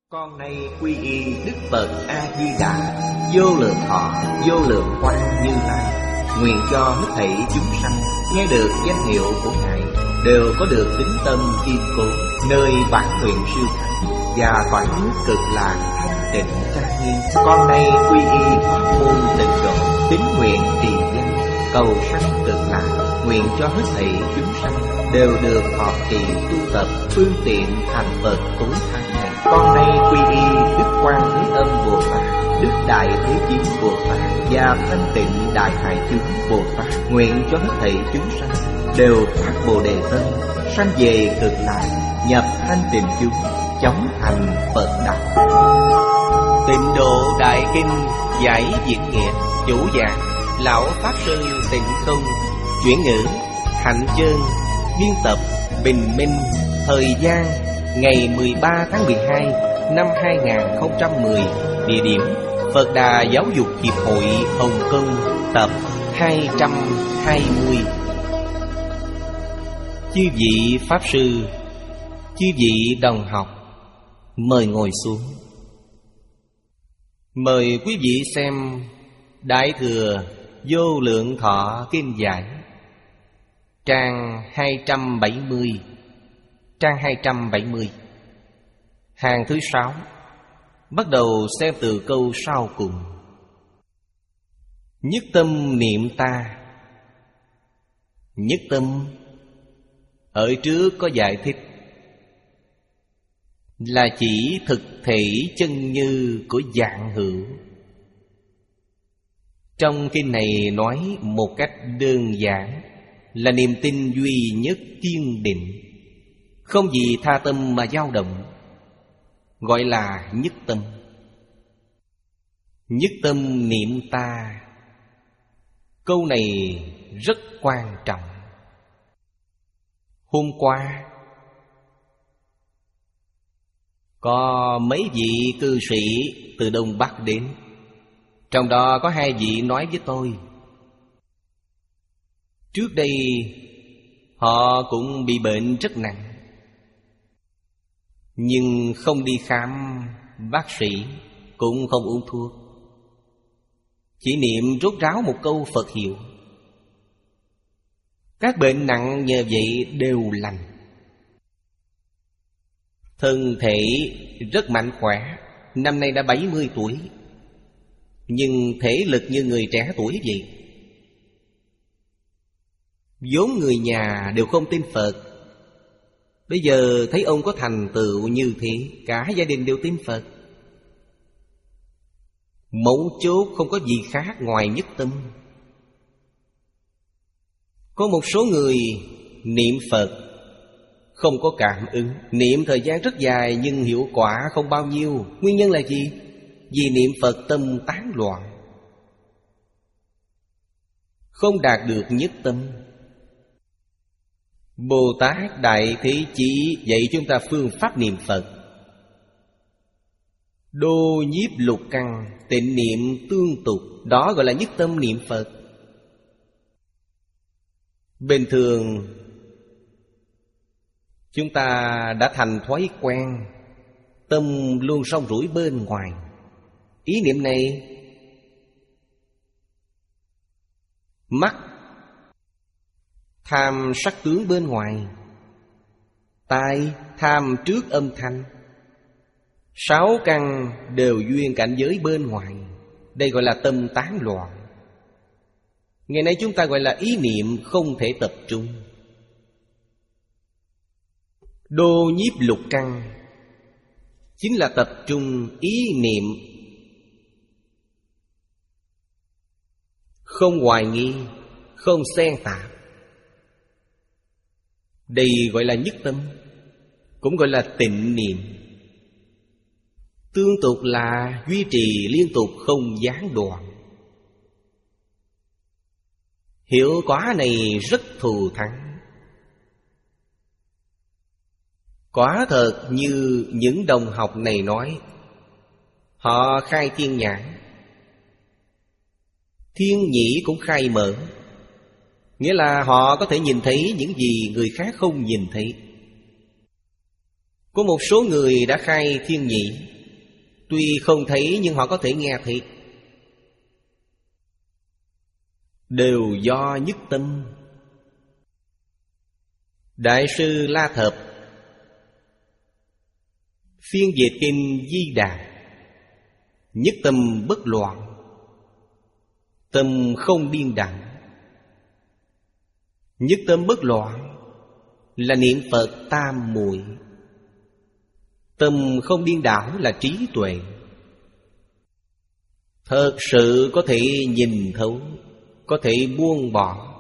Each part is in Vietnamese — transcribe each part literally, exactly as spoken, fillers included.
Con nay quy y Đức Phật A Di Đà, vô lượng thọ, vô lượng quang Như Lai. Nguyện cho hết thảy chúng sanh nghe được danh hiệu của Ngài đều có được tín tâm kiên cố, nơi bản nguyện siêu thắng và cõi nước cực lạc thanh tịnh trang nghiêm. Con nay quy y pháp môn tịnh độ, tín nguyện trì danh, cầu sanh cực lạc. Nguyện cho hết thảy chúng sanh đều được thọ trì tu tập phương tiện thành Phật tối thắng này. Con nay quy y Đức Quan Thế Âm Bồ Tát, Đức Đại Thế Chí Bồ Tát và Thanh Tịnh Đại Hải Chúng Bồ Tát. Nguyện cho hết thảy chúng sanh đều phát Bồ Đề tâm, sanh về cực lạc, nhập thanh tịnh chúng, chóng thành Phật đạo. Tịnh Độ Đại Kinh giải diễn nghĩa, chủ giảng Lão Pháp Sư Tịnh Không, chuyển ngữ Hạnh Chương, biên tập Bình Minh. Thời gian ngày mười ba tháng mười hai năm hai nghìn không trăm mười. Địa điểm Phật Đà Giáo dục Hiệp hội Hồng Kông, tập hai trăm hai mươi. Chư vị Pháp Sư, chư vị đồng học, mời ngồi xuống. Mời quý vị xem Đại Thừa Vô Lượng Thọ Kinh Giải, trang hai trăm bảy mươi. Trang hai trăm bảy mươi, hàng thứ sáu. Bắt đầu xem từ câu sau cùng. Nhất tâm niệm ta. Nhất tâm ở trước có giải thích là chỉ thực thể chân như của dạng hữu. Trong kinh này nói một cách đơn giản là niềm tin duy nhất kiên định, không gì tha tâm mà dao động, gọi là nhất tâm. Nhất tâm niệm ta, câu này rất quan trọng. Hôm qua có mấy vị cư sĩ từ Đông Bắc đến, trong đó có hai vị nói với tôi, trước đây họ cũng bị bệnh rất nặng, nhưng không đi khám bác sĩ, cũng không uống thuốc, chỉ niệm rốt ráo một câu Phật hiệu. Các bệnh nặng nhờ vậy đều lành, thân thể rất mạnh khỏe. Năm nay đã bảy mươi tuổi, nhưng thể lực như người trẻ tuổi vậy. vốn người nhà đều không tin Phật, bây giờ thấy ông có thành tựu như thế, cả gia đình đều tin Phật. Mấu chốt không có gì khác ngoài nhất tâm. Có một số người niệm Phật không có cảm ứng, niệm thời gian rất dài nhưng hiệu quả không bao nhiêu. Nguyên nhân là gì? Vì niệm Phật tâm tán loạn, không đạt được nhất tâm. Bồ Tát Đại Thế Chí dạy chúng ta phương pháp niệm Phật: đô nhiếp lục căn, tịnh niệm tương tục. Đó gọi là nhất tâm niệm Phật. Bình thường chúng ta đã thành thói quen, tâm luôn song rủi bên ngoài. Ý niệm này, mắt tham sắc tướng bên ngoài, tai tham trước âm thanh, sáu căn đều duyên cảnh giới bên ngoài. Đây gọi là tâm tán loạn. Ngày nay chúng ta gọi là ý niệm không thể tập trung. Đô nhiếp lục căn chính là tập trung ý niệm, không hoài nghi, không xen tạp. Đây gọi là nhất tâm, cũng gọi là tịnh niệm. Tương tục là duy trì liên tục không gián đoạn. Hiệu quả này rất thù thắng. Quả thật như những đồng học này nói, họ khai thiên nhãn, thiên nhĩ cũng khai mở. Nghĩa là họ có thể nhìn thấy những gì người khác không nhìn thấy. Có một số người đã khai thiên nhĩ, Tuy không thấy nhưng họ có thể nghe thấy. Đều do nhất tâm. Đại sư La Thập phiên dịch kinh Di Đà: nhất tâm bất loạn, tâm không điên đảo. Nhất tâm bất loạn là niệm Phật tam muội. Tâm không điên đảo là trí tuệ. Thật sự có thể nhìn thấu, có thể buông bỏ.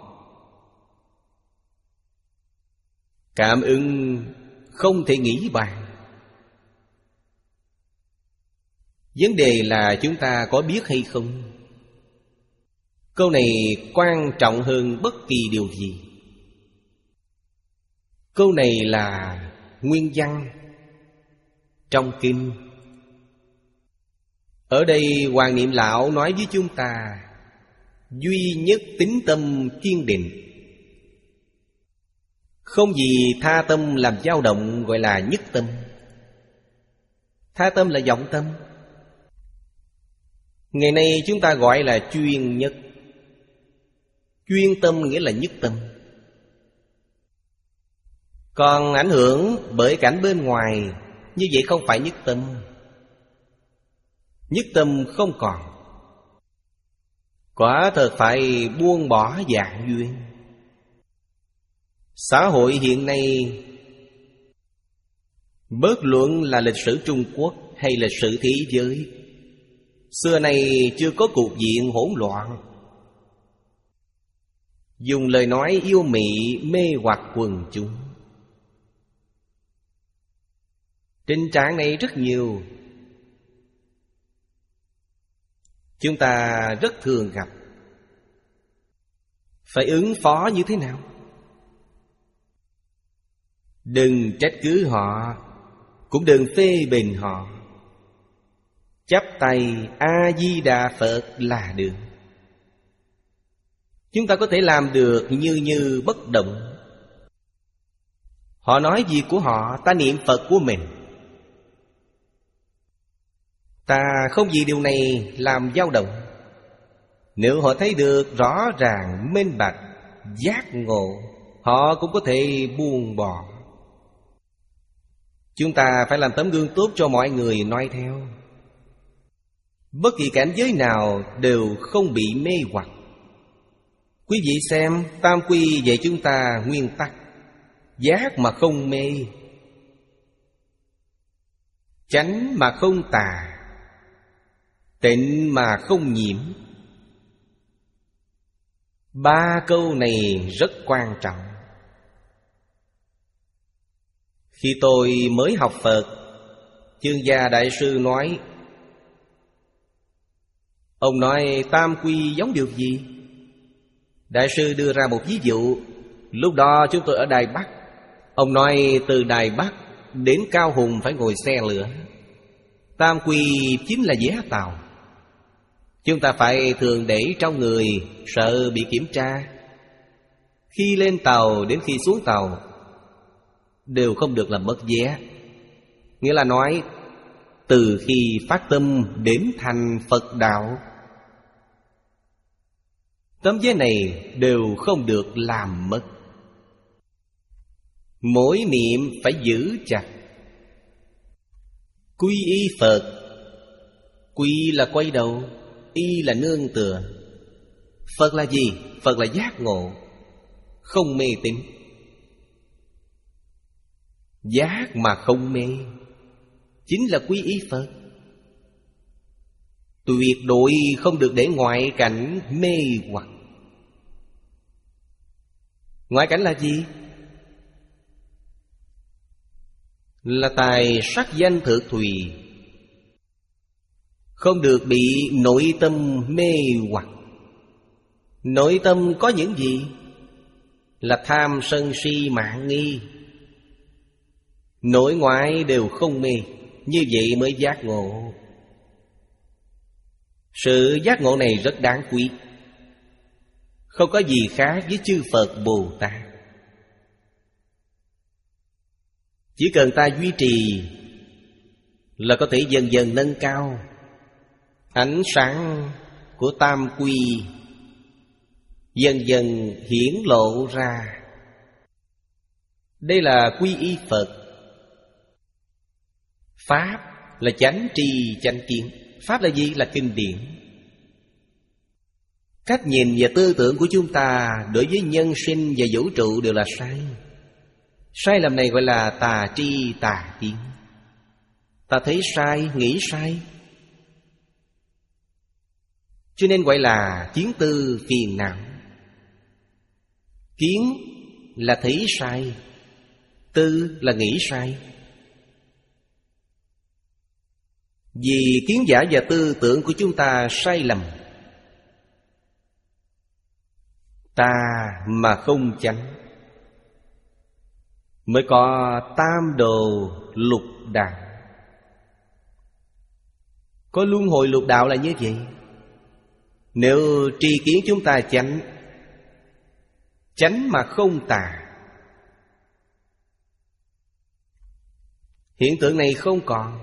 Cảm ứng không thể nghĩ bàn. Vấn đề là chúng ta có biết hay không. Câu này quan trọng hơn bất kỳ điều gì. Câu này là nguyên văn trong kinh. Ở đây Hoàng Niệm Lão nói với chúng ta: duy nhất tín tâm kiên định, không gì tha tâm làm dao động, gọi là nhất tâm. Tha tâm là vọng tâm. Ngày nay chúng ta gọi là chuyên nhất. Chuyên tâm nghĩa là nhất tâm. Còn ảnh hưởng bởi cảnh bên ngoài, như vậy không phải nhất tâm. Nhất tâm không còn. Quả thật phải buông bỏ dạng duyên. Xã hội hiện nay, bất luận là lịch sử Trung Quốc hay lịch sử thế giới, xưa nay chưa có cục diện hỗn loạn. Dùng lời nói yêu mị mê hoặc quần chúng. Tình trạng này rất nhiều. Chúng ta rất thường gặp. Phải ứng phó như thế nào? Đừng trách cứ họ, cũng đừng phê bình họ. Chắp tay A-di-đà Phật là được. Chúng ta có thể làm được như như bất động. Họ nói gì của họ, ta niệm Phật của mình. Ta không vì điều này làm dao động. Nếu họ thấy được rõ ràng, minh bạch, giác ngộ, họ cũng có thể buông bỏ. Chúng ta phải làm tấm gương tốt cho mọi người noi theo. Bất kỳ cảnh giới nào đều không bị mê hoặc. Quý vị xem, tam quy dạy chúng ta nguyên tắc: giác mà không mê, chánh mà không tà, tịnh mà không nhiễm. Ba câu này rất quan trọng. Khi tôi mới học Phật, Chương Gia Đại Sư nói: ông nói tam quy giống điều gì? Đại sư đưa ra một ví dụ. Lúc đó chúng tôi ở Đài Bắc. Ông nói từ Đài Bắc đến Cao Hùng phải ngồi xe lửa. Tam quy chính là vé tàu. Chúng ta phải thường để trong người, sợ bị kiểm tra. Khi lên tàu đến khi xuống tàu đều không được làm mất vé. Nghĩa là nói, từ khi phát tâm đến thành Phật đạo, tấm vé này đều không được làm mất. Mỗi niệm phải giữ chặt. Quy y Phật. Quy là quay đầu, y là nương tựa. Phật là gì? Phật là giác ngộ, không mê tín. Giác mà không mê chính là quy y Phật. Tuyệt đối không được để ngoại cảnh mê hoặc. Ngoại cảnh là gì? Là tài sắc danh thực thùy. Không được bị nội tâm mê hoặc. Nội tâm có những gì? Là tham sân si mạn nghi. Nội ngoại đều không mê. Như vậy mới giác ngộ. Sự giác ngộ này rất đáng quý. Không có gì khác với chư Phật Bồ Tát. Chỉ cần ta duy trì là có thể dần dần nâng cao. Ánh sáng của tam quy dần dần hiển lộ ra. Đây là quy y Phật. Pháp là chánh tri chánh kiến. Pháp là gì? Là kinh điển. Cách nhìn và tư tưởng của chúng ta đối với nhân sinh và vũ trụ đều là sai. Sai lầm này gọi là tà tri tà kiến. Ta thấy sai, nghĩ sai, cho nên gọi là kiến tư phiền não. Kiến là thấy sai, tư là nghĩ sai. Vì kiến giải và tư tưởng của chúng ta sai lầm, tà mà không chánh, mới có tam đồ lục đạo. Có luân hồi lục đạo là như vậy. Nếu tri kiến chúng ta chánh, chánh mà không tà, hiện tượng này không còn.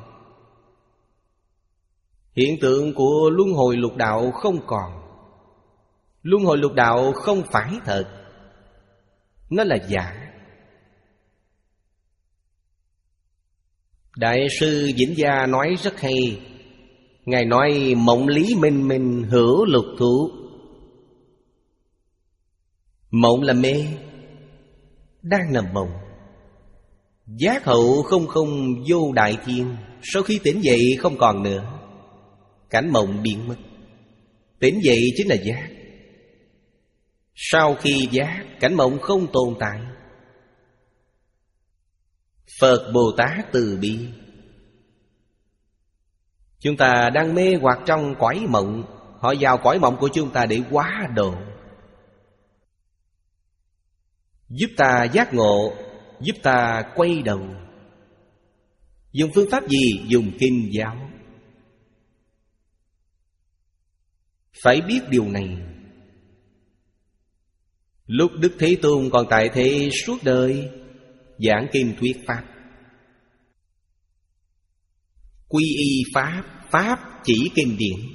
Hiện tượng của luân hồi lục đạo không còn. Luân hồi lục đạo không phải thật, nó là giả. Đại sư Vĩnh Gia nói rất hay. Ngài nói mộng lý minh minh hữu lục thủ. Mộng là mê, đang nằm mộng. Giác hậu không không vô đại thiên. Sau khi tỉnh dậy không còn nữa, cảnh mộng biến mất. Tỉnh dậy chính là giác. Sau khi giác, cảnh mộng không tồn tại. Phật Bồ Tát từ bi. Chúng ta đang mê hoặc trong cõi mộng, họ vào cõi mộng của chúng ta để hóa độ, giúp ta giác ngộ, giúp ta quay đầu. Dùng phương pháp gì? Dùng kinh giáo. Phải biết điều này. Lúc Đức Thế Tôn còn tại thế suốt đời giảng kinh thuyết pháp. Quy y pháp, pháp chỉ kinh điển.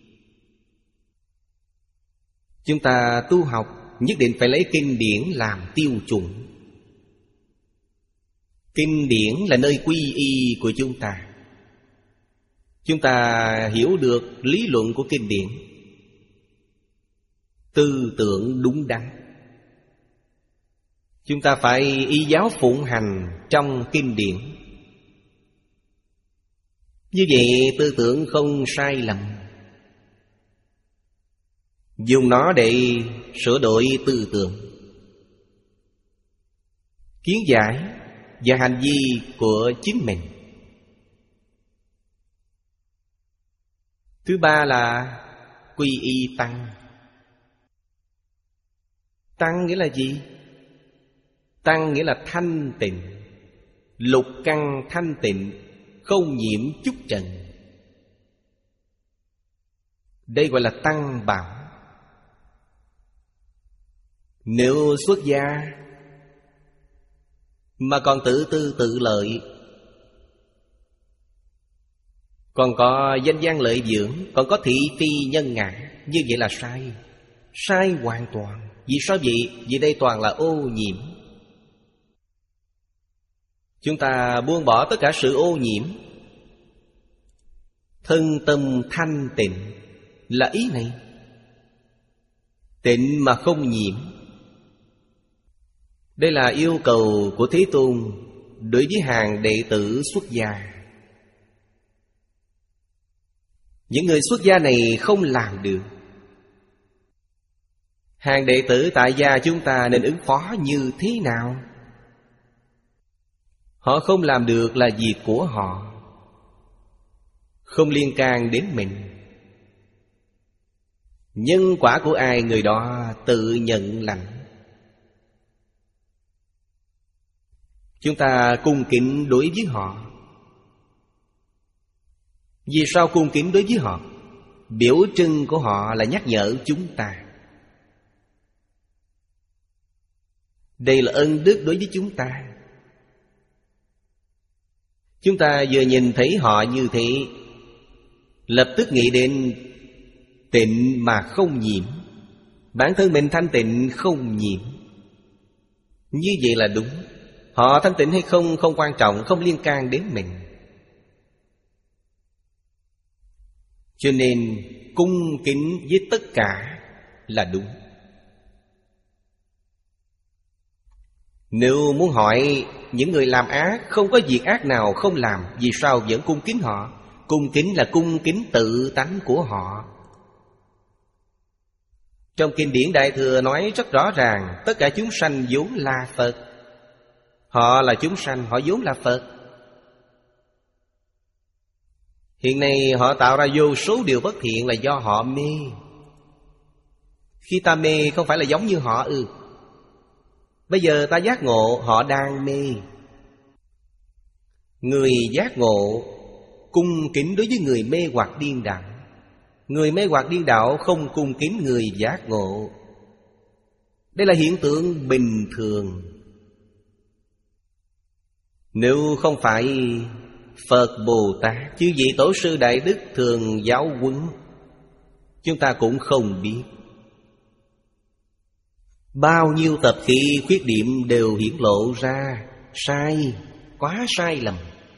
Chúng ta tu học nhất định phải lấy kinh điển làm tiêu chuẩn. Kinh điển là nơi quy y của chúng ta. Chúng ta hiểu được lý luận của kinh điển, tư tưởng đúng đắn. Chúng ta phải y giáo phụng hành trong kinh điển. Như vậy tư tưởng không sai lầm, dùng nó để sửa đổi tư tưởng, kiến giải và hành vi của chính mình. Thứ ba là quy y tăng. Tăng nghĩa là gì? Tăng nghĩa là thanh tịnh, lục căn thanh tịnh, không nhiễm chút trần. Đây gọi là tăng bảo. Nếu xuất gia mà còn tự tư tự lợi, còn có danh gian lợi dưỡng, còn có thị phi nhân ngã, như vậy là sai. Sai hoàn toàn. Vì sao vậy? Vì đây toàn là ô nhiễm. Chúng ta buông bỏ tất cả sự ô nhiễm, thân tâm thanh tịnh là ý này. Tịnh mà không nhiễm. Đây là yêu cầu của Thế Tôn đối với hàng đệ tử xuất gia. Những người xuất gia này không làm được. Hàng đệ tử tại gia chúng ta nên ứng phó như thế nào? Họ không làm được là việc của họ, không liên can đến mình. Nhân quả của ai người đó tự nhận lãnh. Chúng ta cung kính đối với họ. Vì sao cung kính đối với họ? Biểu trưng của họ là nhắc nhở chúng ta. Đây là ân đức đối với chúng ta. Chúng ta vừa nhìn thấy họ như thế, lập tức nghĩ đến tịnh mà không nhiễm. Bản thân mình thanh tịnh không nhiễm. Như vậy là đúng. Họ thanh tịnh hay không không quan trọng, không liên can đến mình. Cho nên cung kính với tất cả là đúng. Nếu muốn hỏi những người làm ác, không có việc ác nào không làm, vì sao vẫn cung kính họ? Cung kính là cung kính tự tánh của họ. Trong kinh điển Đại Thừa nói rất rõ ràng, tất cả chúng sanh vốn là Phật. Họ là chúng sanh, họ vốn là Phật. Hiện nay họ tạo ra vô số điều bất thiện là do họ mê. Khi ta mê không phải là giống như họ ư? Bây giờ ta giác ngộ, họ đang mê. Người giác ngộ cung kính đối với người mê hoặc điên đảo. Người mê hoặc điên đảo không cung kính người giác ngộ. Đây là hiện tượng bình thường. Nếu không phải Phật Bồ Tát, chư vị tổ sư đại đức thường giáo huấn, chúng ta cũng không biết. Bao nhiêu tập khí khuyết điểm đều hiển lộ ra. Sai, quá sai lầm.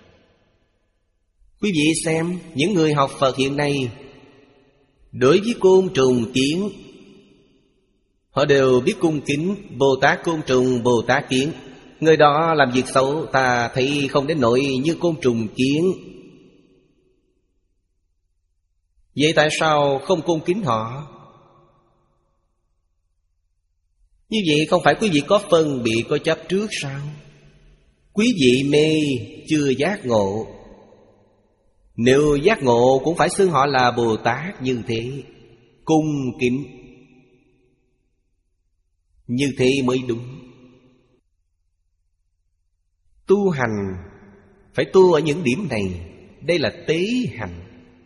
Quý vị xem, những người học Phật hiện nay, đối với côn trùng kiến, họ đều biết cung kính Bồ Tát côn trùng, Bồ Tát kiến. Người đó làm việc xấu, ta thấy không đến nỗi như côn trùng kiến. Vậy tại sao không cung kính họ? Như vậy không phải quý vị có phân biệt, có chấp trước sao? Quý vị mê, chưa giác ngộ. Nếu giác ngộ cũng phải xưng họ là Bồ Tát như thế. Cung kính như thế mới đúng. Tu hành phải tu ở những điểm này. Đây là tế hành.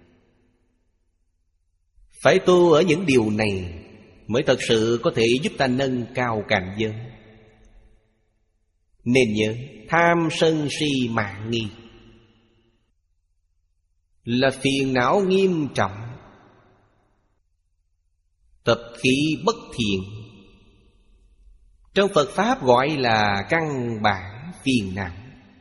Phải tu ở những điều này mới thật sự có thể giúp ta nâng cao cảnh giới. Nên nhớ, tham sân si mạn nghi là phiền não nghiêm trọng, tập khí bất thiện. Trong Phật Pháp gọi là căn bản phiền não.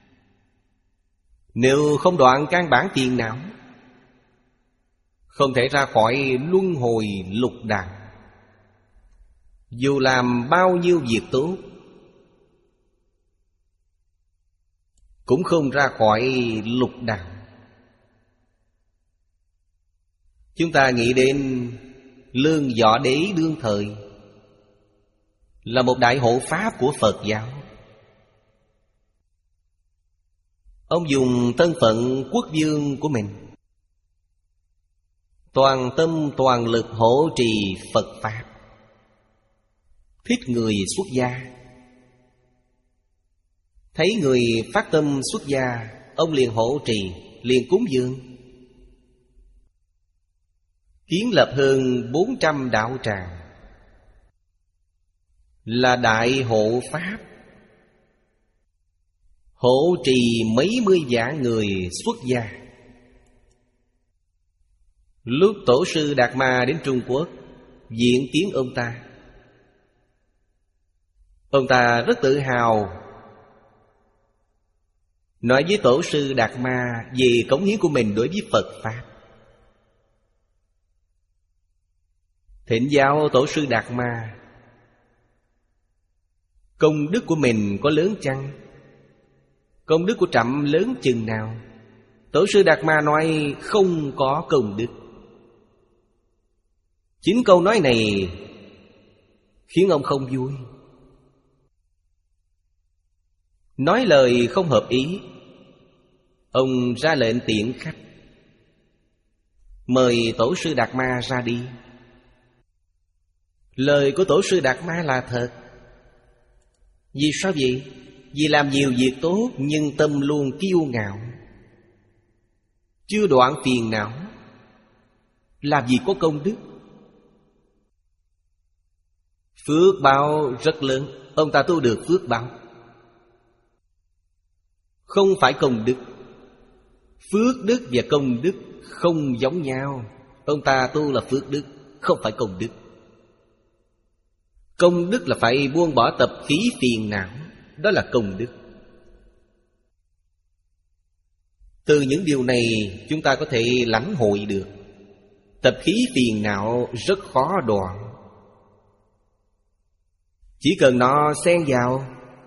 Nếu không đoạn căn bản phiền não, không thể ra khỏi luân hồi lục đạo. Dù làm bao nhiêu việc tốt cũng không ra khỏi lục đạo. Chúng ta nghĩ đến Lương Võ Đế đương thời là một đại hộ pháp của Phật giáo. Ông dùng thân phận quốc vương của mình, toàn tâm toàn lực hỗ trì Phật Pháp. Thích người xuất gia, thấy người phát tâm xuất gia, ông liền hỗ trì, liền cúng dường. Kiến lập hơn bốn trăm đạo tràng, là đại hộ pháp, hộ trì mấy mươi vạn người xuất gia. Lúc Tổ sư Đạt Ma đến Trung Quốc diện kiến ông ta, ông ta rất tự hào nói với Tổ sư Đạt Ma về cống hiến của mình đối với Phật Pháp. Thỉnh giáo Tổ sư Đạt Ma, công đức của mình có lớn chăng? Công đức của trẫm lớn chừng nào? Tổ sư Đạt Ma nói không có công đức. Chính câu nói này khiến ông không vui. Nói lời không hợp ý, ông ra lệnh tiễn khách, mời Tổ sư Đạt Ma ra đi. Lời của Tổ sư Đạt Ma là thật. Vì sao vậy? Vì làm nhiều việc tốt nhưng tâm luôn kiêu ngạo, chưa đoạn phiền não, làm gì có công đức. Phước báo rất lớn, ông ta tu được phước báo, không phải công đức. Phước đức và công đức không giống nhau. Ông ta tu là phước đức, không phải công đức. Công đức là phải buông bỏ tập khí phiền não, đó là công đức. Từ những điều này chúng ta có thể lãnh hội được tập khí phiền não rất khó đoạn. Chỉ cần nó xen vào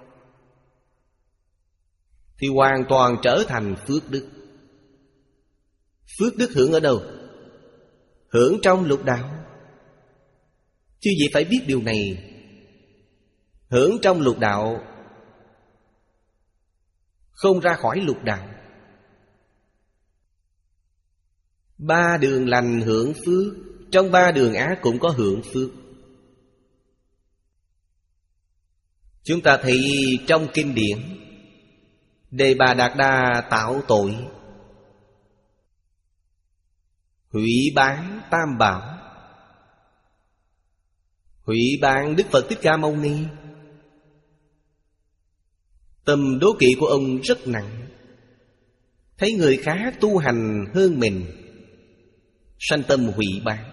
thì hoàn toàn trở thành phước đức. Phước đức hưởng ở đâu? Hưởng trong lục đạo. Chứ gì phải biết điều này. Hưởng trong lục đạo, không ra khỏi lục đạo. Ba đường lành hưởng phước, trong ba đường ác cũng có hưởng phước. Chúng ta thấy trong kinh điển, Đề Bà Đạt Đa tạo tội, hủy bán Tam Bảo, hủy bán Đức Phật Thích Ca Mâu Ni. Tâm đố kỵ của ông rất nặng. Thấy người khác tu hành hơn mình, sanh tâm hủy bán.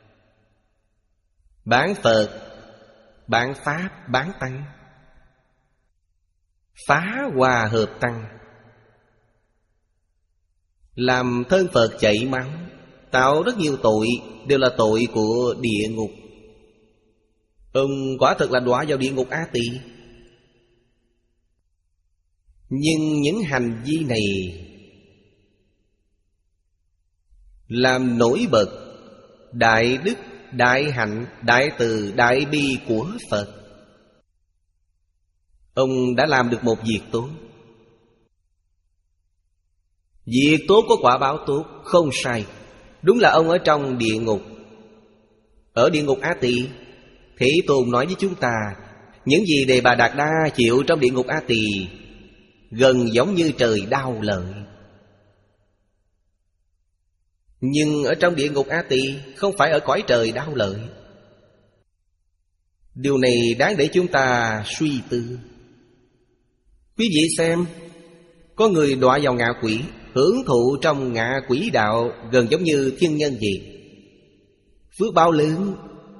Bán Phật, bán Pháp, bán Tăng, phá hòa hợp Tăng, làm thân Phật chảy máu, tạo rất nhiều tội, đều là tội của địa ngục. Ông quả thật là đọa vào địa ngục A Tỳ. Nhưng những hành vi này làm nổi bật đại đức, đại hạnh, đại từ, đại bi của Phật. Ông đã làm được một việc tốt. Việc tốt có quả báo tốt, không sai. Đúng là ông ở trong địa ngục. Ở địa ngục A Tỳ, Thế Tôn nói với chúng ta, những gì Đề Bà Đạt Đa chịu trong địa ngục A Tỳ gần giống như trời đau lợi. Nhưng ở trong địa ngục A Tỳ không phải ở cõi trời đau lợi. Điều này đáng để chúng ta suy tư. Quý vị xem, có người đọa vào ngạ quỷ, hưởng thụ trong ngạ quỷ đạo gần giống như thiên nhân vậy. Phước báo lớn.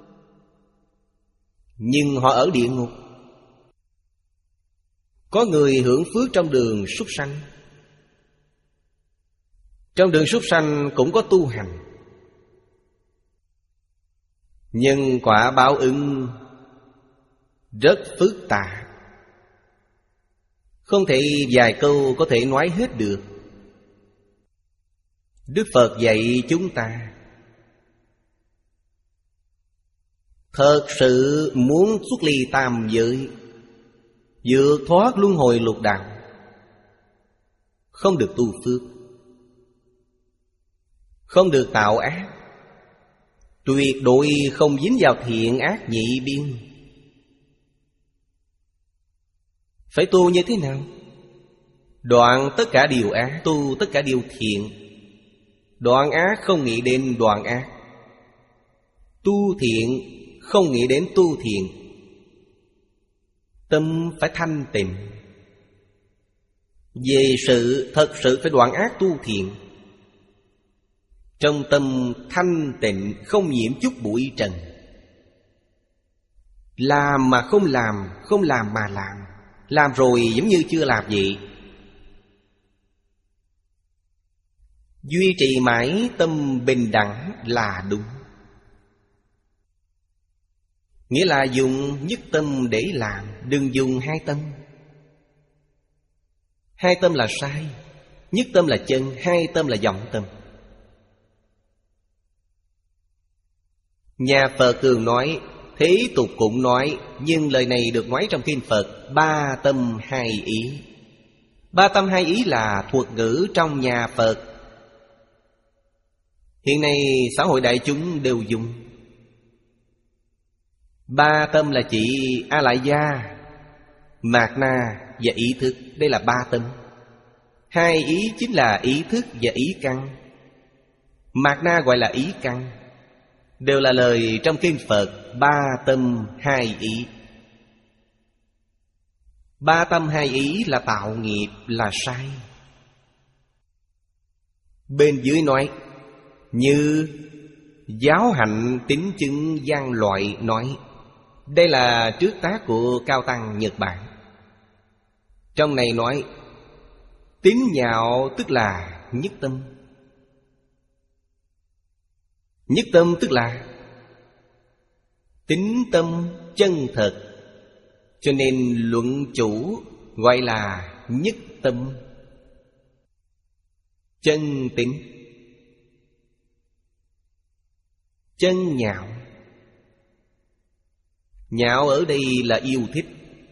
Nhưng họ ở địa ngục. Có người hưởng phước trong đường súc sanh. Trong đường súc sanh cũng có tu hành. Nhưng quả báo ứng rất phức tạp, không thể vài câu có thể nói hết được. Đức Phật dạy chúng ta, thật sự muốn xuất ly tam giới, vượt thoát luân hồi lục đạo, không được tu phước, không được tạo ác, tuyệt đối không dính vào thiện ác nhị biên. Phải tu như thế nào? Đoạn tất cả điều ác, tu tất cả điều thiện. Đoạn ác không nghĩ đến đoạn ác, tu thiện không nghĩ đến tu thiện. Tâm phải thanh tịnh. Về sự thật sự phải đoạn ác tu thiện. Trong tâm thanh tịnh, không nhiễm chút bụi trần. Làm mà không làm, không làm mà làm. Làm rồi giống như chưa làm vậy. Duy trì mãi tâm bình đẳng là đúng. Nghĩa là dùng nhất tâm để làm, đừng dùng hai tâm. Hai tâm là sai. Nhất tâm là chân, hai tâm là vọng tâm. Nhà Phật thường nói, thế tục cũng nói, nhưng lời này được nói trong kinh Phật, ba tâm hai ý. Ba tâm hai ý là thuật ngữ trong nhà Phật. Hiện nay xã hội đại chúng đều dùng. Ba tâm là chỉ A Lại Gia, Mạt Na và ý thức. Đây là ba tâm. Hai ý chính là ý thức và ý căn. Mạt Na gọi là ý căn. Đều là lời trong kinh Phật, ba tâm hai ý. Ba tâm hai ý là tạo nghiệp, là sai. Bên dưới nói: như giáo hạnh tín chứng gian loại nói. Đây là trước tác của Cao Tăng Nhật Bản. Trong này nói: tín nhạo tức là nhất tâm. Nhất tâm tức là tín tâm chân thật. Cho nên luận chủ gọi là nhất tâm chân tín. Chân nhạo, nhạo ở đây là yêu thích.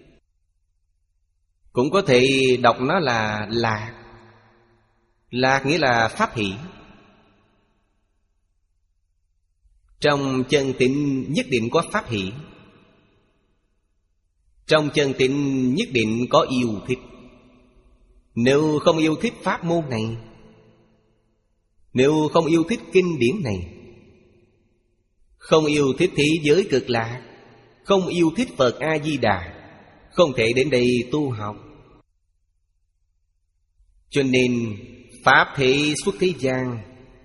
Cũng có thể đọc nó là lạc. Lạc nghĩa là pháp hỷ. Trong chân tín nhất định có pháp hỷ. Trong chân tín nhất định có yêu thích. Nếu không yêu thích pháp môn này, nếu không yêu thích kinh điển này, không yêu thích thế giới cực lạc, không yêu thích Phật A-di-đà, không thể đến đây tu học. Cho nên pháp thể xuất thế gian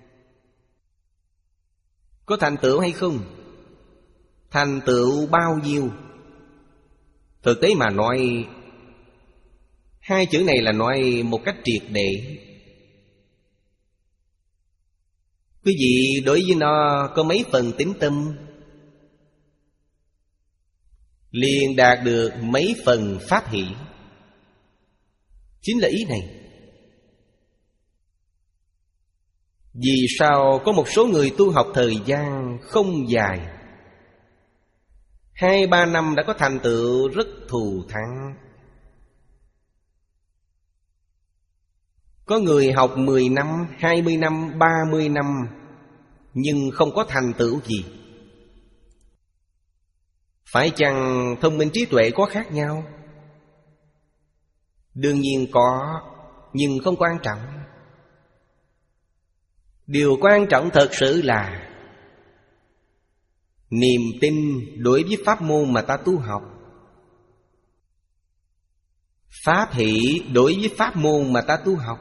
có thành tựu hay không? Thành tựu bao nhiêu? Thực tế mà nói, hai chữ này là nói một cách triệt để. Quý vị đối với nó có mấy phần tín tâm, liền đạt được mấy phần pháp hỷ. Chính là ý này. Vì sao có một số người tu học thời gian không dài, Hai ba năm đã có thành tựu rất thù thắng. Có người học mười năm, hai mươi năm, ba mươi năm nhưng không có thành tựu gì. Phải chăng thông minh trí tuệ có khác nhau? Đương nhiên có, nhưng không quan trọng. Điều quan trọng thật sự là niềm tin đối với pháp môn mà ta tu học, pháp hỷ đối với pháp môn mà ta tu học.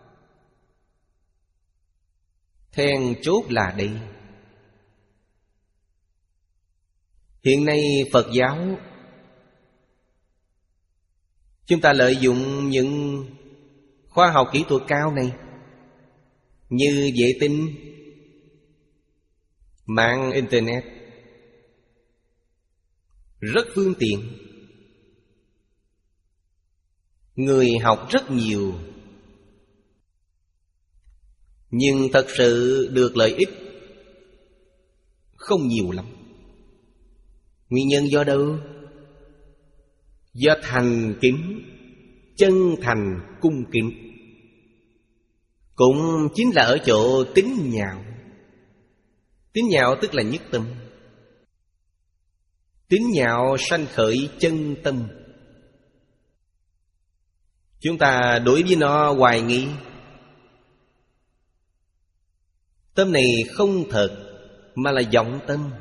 Then chốt là đây. Hiện nay Phật giáo chúng ta lợi dụng những khoa học kỹ thuật cao này như vệ tinh, mạng Internet, rất phương tiện. Người học rất nhiều, nhưng thật sự được lợi ích không nhiều lắm. Nguyên nhân do đâu? Do thành kính, chân thành cung kính. Cũng chính là ở chỗ tín nhạo. Tín nhạo tức là nhất tâm. Tín nhạo sanh khởi chân tâm. Chúng ta đối với nó hoài nghi. Tâm này không thật, mà là vọng tâm.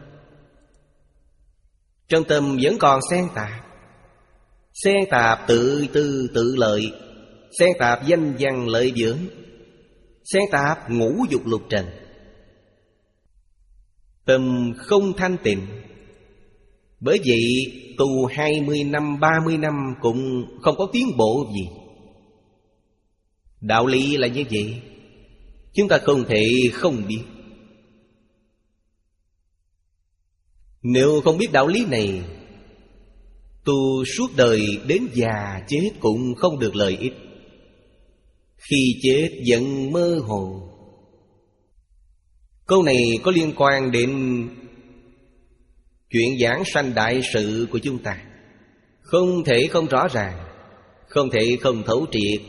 Trong tâm vẫn còn xen tạp. Xen tạp tự tư tự lợi, xen tạp danh văn lợi dưỡng, xen tạp ngũ dục lục trần. Tâm không thanh tịnh. Bởi vậy tu hai mươi năm, ba mươi năm cũng không có tiến bộ gì. Đạo lý là như vậy, chúng ta không thể không biết. Nếu không biết đạo lý này, tu suốt đời đến già chết cũng không được lợi ích. Khi chết vẫn mơ hồ. Câu này có liên quan đến chuyện giảng sanh đại sự của chúng ta. Không thể không rõ ràng, không thể không thấu triệt.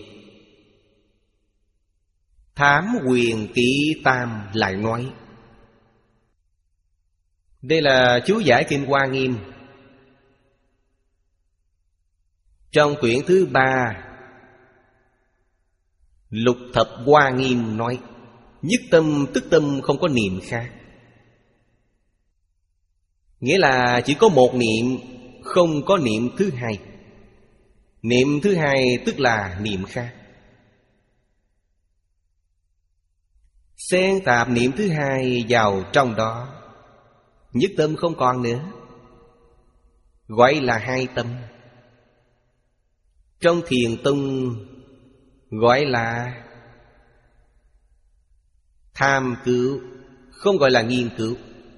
Thám Quyền Ký Tam lại nói. Đây là chú giải Kinh Hoa Nghiêm. Trong quyển thứ ba, Lục Thập Hoa Nghiêm nói: nhất tâm tức tâm không có niệm khác. Nghĩa là chỉ có một niệm, không có niệm thứ hai. Niệm thứ hai tức là niệm khác. Xen tạp niệm thứ hai vào trong đó, nhất tâm không còn nữa, gọi là hai tâm. Trong Thiền tông gọi là tham cứu, không gọi là nghiên cứu.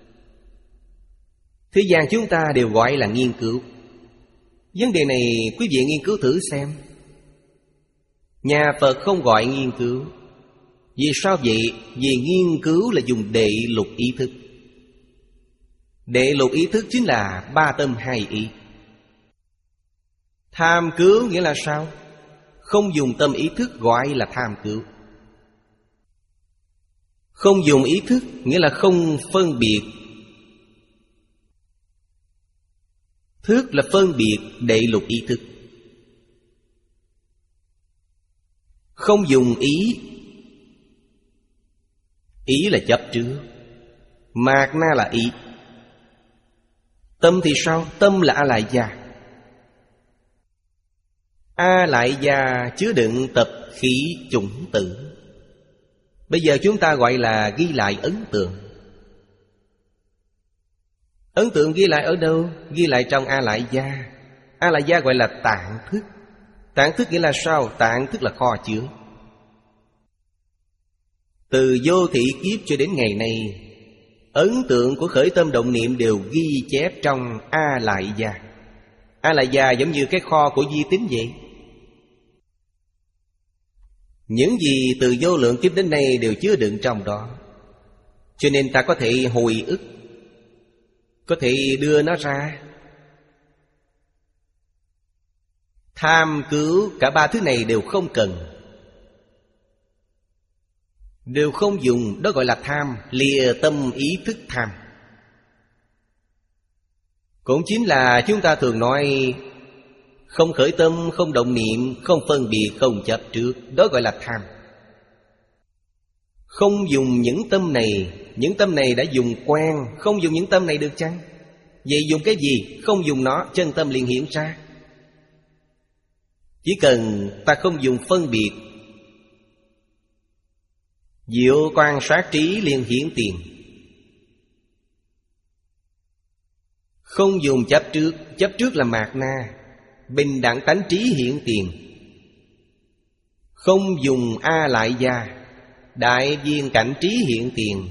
Thế gian chúng ta đều gọi là nghiên cứu. Vấn đề này quý vị nghiên cứu thử xem. Nhà Phật không gọi nghiên cứu. Vì sao vậy? Vì nghiên cứu là dùng đệ lục ý thức. Đệ lục ý thức chính là ba tâm hai ý. Tham cứu nghĩa là sao? Không dùng tâm ý thức gọi là tham cứu. Không dùng ý thức nghĩa là không phân biệt. Thức là phân biệt đệ lục ý thức. Không dùng ý. Ý là chấp trước, mạt na là ý. Tâm thì sao? Tâm là A Lại Gia. A Lại Gia chứa đựng tập khí chủng tử. Bây giờ chúng ta gọi là ghi lại ấn tượng. Ấn tượng ghi lại ở đâu? Ghi lại trong A Lại Gia. A Lại Gia gọi là tạng thức. Tạng thức nghĩa là sao? Tạng thức là kho chứa. Từ vô thị kiếp cho đến ngày nay, ấn tượng của khởi tâm động niệm đều ghi chép trong A Lại Gia. A Lại Gia giống như cái kho của di tín vậy. Những gì từ vô lượng kiếp đến nay đều chứa đựng trong đó. Cho nên ta có thể hồi ức, có thể đưa nó ra. Tham cứu, cả ba thứ này đều không cần, đều không dùng. Đó gọi là tham, lìa tâm ý thức tham. Cũng chính là chúng ta thường nói không khởi tâm, không động niệm, không phân biệt, không chấp trước. Đó gọi là tham. Không dùng những tâm này. Những tâm này đã dùng quen. Không dùng những tâm này được chăng? Vậy dùng cái gì? Không dùng nó, chân tâm liền hiện ra. Chỉ cần ta không dùng phân biệt, diệu quan sát trí liền hiển tiền. Không dùng chấp trước. Chấp trước là mạt na. Bình đẳng tánh trí hiện tiền. Không dùng A Lại Gia, đại viên cảnh trí hiện tiền.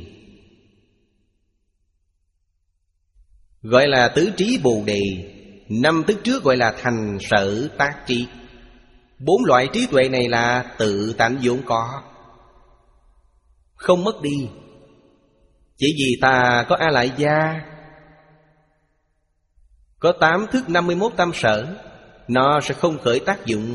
Gọi là tứ trí bồ đề. Năm thức trước gọi là thành sở tác trí. Bốn loại trí tuệ này là tự tánh vốn có, không mất đi. Chỉ vì ta có A Lại Gia, có tám thức năm mươi mốt tâm sở, nó sẽ không khởi tác dụng,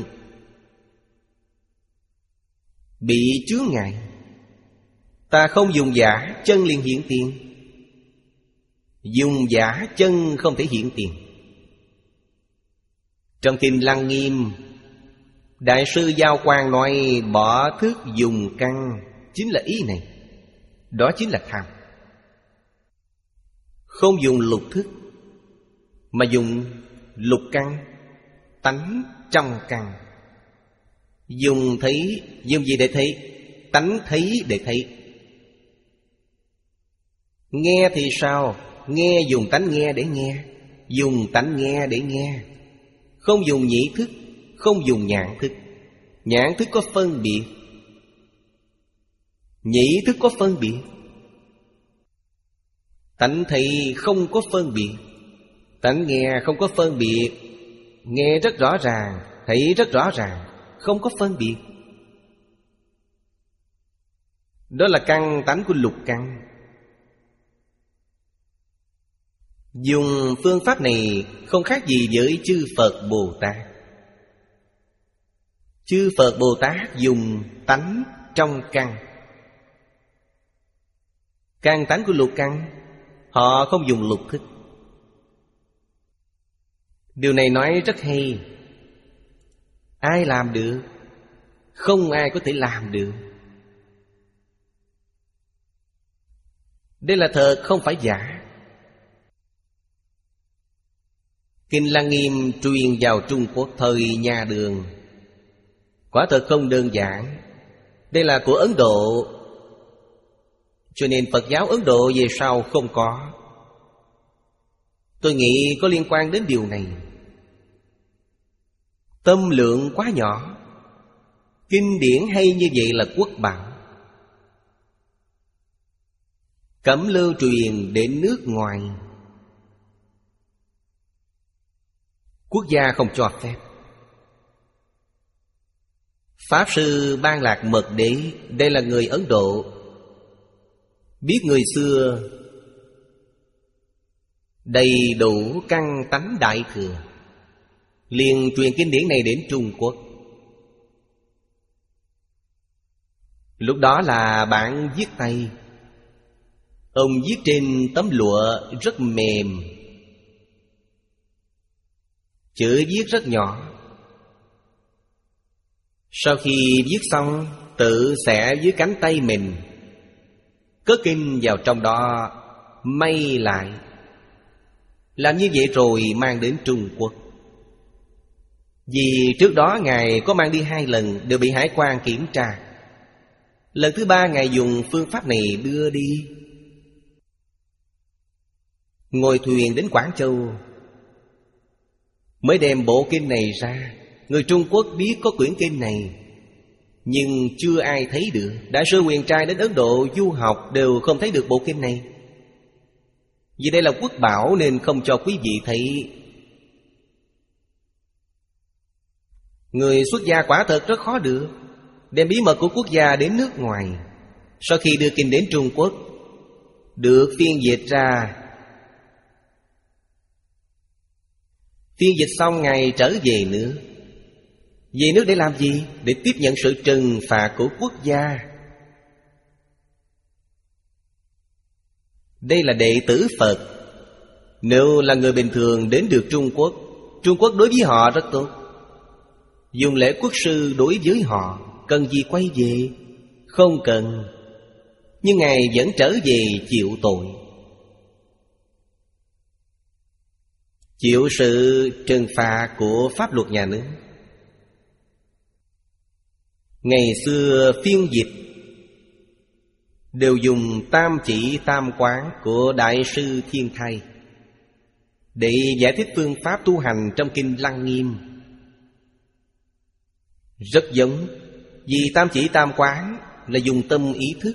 bị chướng ngại. Ta không dùng giả, chân liền hiện tiền. Dùng giả, chân không thể hiện tiền. Trong Kinh Lăng Nghiêm, Đại sư Giao Quang nói bỏ thức dùng căn, chính là ý này. Đó chính là tham. Không dùng lục thức, mà dùng lục căn, tánh trong căn. Dùng thấy, dùng gì để thấy? Tánh thấy để thấy. Nghe thì sao? Nghe dùng tánh nghe để nghe, dùng tánh nghe để nghe. Không dùng nhĩ thức, không dùng nhãn thức. Nhãn thức có phân biệt, nhĩ thức có phân biệt. Tánh thấy không có phân biệt, tánh nghe không có phân biệt. Nghe rất rõ ràng, thấy rất rõ ràng, không có phân biệt. Đó là căn tánh của lục căn. Dùng phương pháp này không khác gì với chư Phật Bồ Tát. Chư Phật Bồ Tát dùng tánh trong căn, căn tánh của lục căn. Họ không dùng lục thức. Điều này nói rất hay. Ai làm được? Không ai có thể làm được. Đây là thật, không phải giả. Kinh Lăng Nghiêm truyền vào Trung Quốc thời nhà Đường, quả thật không đơn giản. Đây là của Ấn Độ. Cho nên Phật giáo Ấn Độ về sau không có. Tôi nghĩ có liên quan đến điều này. Tâm lượng quá nhỏ. Kinh điển hay như vậy là quốc bảo, cấm lưu truyền đến nước ngoài. Quốc gia không cho phép. Pháp Sư Ban Lạc Mật Đế, đây là người Ấn Độ, biết người xưa đầy đủ căn tánh đại thừa, liền truyền kinh điển này đến Trung Quốc. Lúc đó là bản viết tay, ông viết trên tấm lụa rất mềm, chữ viết rất nhỏ. Sau khi viết xong, tự xẻ dưới cánh tay mình, cất kinh vào trong đó, may lại. Làm như vậy rồi mang đến Trung Quốc. Vì trước đó Ngài có mang đi hai lần, đều bị hải quan kiểm tra. Lần thứ ba Ngài dùng phương pháp này đưa đi. Ngồi thuyền đến Quảng Châu, mới đem bộ kinh này ra. Người Trung Quốc biết có quyển kinh này, nhưng chưa ai thấy được. Đại sư Huyền Trai đến Ấn Độ du học đều không thấy được bộ kinh này. Vì đây là quốc bảo nên không cho quý vị thấy. Người xuất gia quả thật rất khó được, đem bí mật của quốc gia đến nước ngoài. Sau khi đưa kinh đến Trung Quốc, được phiên dịch ra. Phiên dịch xong Ngài trở về nước. Về nước để làm gì? Để tiếp nhận sự trừng phạt của quốc gia. Đây là đệ tử Phật. Nếu là người bình thường đến được Trung Quốc, Trung Quốc đối với họ rất tốt, dùng lễ quốc sư đối với họ. Cần gì quay về? Không cần. Nhưng Ngài vẫn trở về chịu tội, chịu sự trừng phạt của pháp luật nhà nước. Ngày xưa phiên dịch đều dùng tam chỉ tam quán của Đại sư Thiên Thai để giải thích phương pháp tu hành trong kinh Lăng Nghiêm. Rất giống. Vì tam chỉ tam quán là dùng tâm ý thức,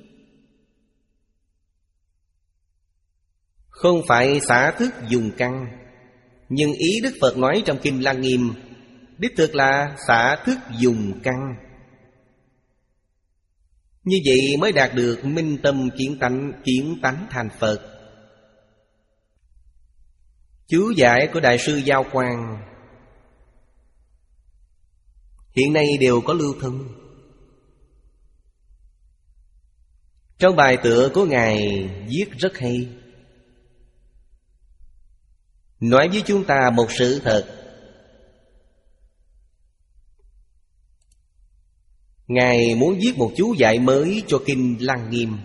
không phải xả thức dùng căn. Nhưng ý Đức Phật nói trong kinh Lăng Nghiêm đích thực là xả thức dùng căn. Như vậy mới đạt được minh tâm kiến tánh, kiến tánh thành Phật. Chú giải của Đại sư Giao Quang hiện nay đều có lưu thông. Trong bài tựa của Ngài viết rất hay, nói với chúng ta một sự thật. Ngài muốn viết một chú giải mới cho kinh Lăng Nghiêm.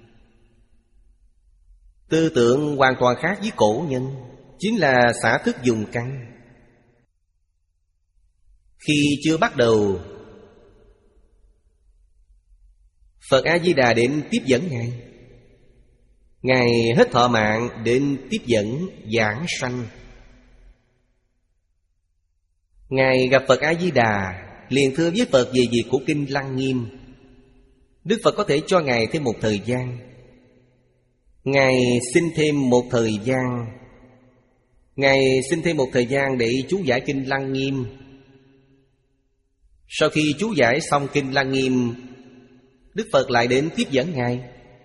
Tư tưởng hoàn toàn khác với cổ nhân, chính là xả thức dùng căn. Khi chưa bắt đầu, Phật A-di-đà đến tiếp dẫn Ngài. Ngài hết thọ mạng đến tiếp dẫn giảng sanh. Ngài gặp Phật A-di-đà, liền thưa với Phật về việc của kinh Lăng Nghiêm. Đức Phật có thể cho Ngài thêm một thời gian. Ngài xin thêm một thời gian Ngài xin thêm một thời gian để chú giải kinh Lăng Nghiêm. Sau khi chú giải xong kinh Lăng Nghiêm, Đức Phật lại đến tiếp dẫn Ngài.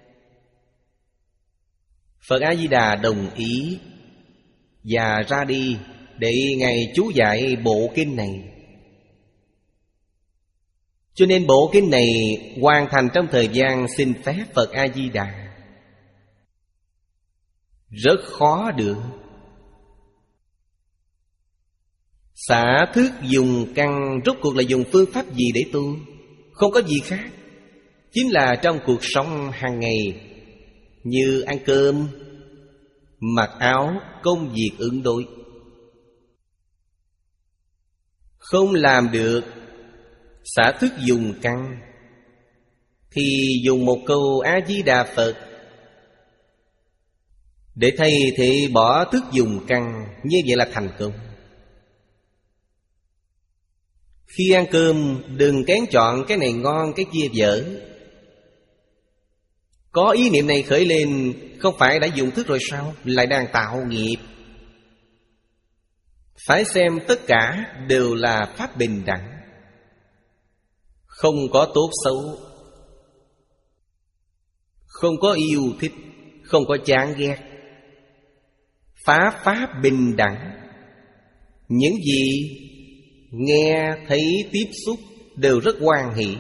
Phật A-di-đà đồng ý và ra đi để Ngài chú giải bộ kinh này. Cho nên bộ kinh này hoàn thành trong thời gian xin phép Phật A-di-đà. Rất khó được. Xả thức dùng căn rốt cuộc là dùng phương pháp gì để tu? Không có gì khác, chính là trong cuộc sống hàng ngày, như ăn cơm, mặc áo, công việc ứng đối. Không làm được xả thức dùng căn, thì dùng một câu A-di-đà Phật để thay thế bỏ thức dùng căn. Như vậy là thành công. Khi ăn cơm đừng kén chọn cái này ngon cái kia dở. Có ý niệm này khởi lên, không phải đã dùng thức rồi sao? Lại đang tạo nghiệp. Phải xem tất cả đều là pháp bình đẳng, không có tốt xấu, không có yêu thích, không có chán ghét. Phá pháp bình đẳng. Những gì nghe, thấy, tiếp xúc đều rất hoan hỷ,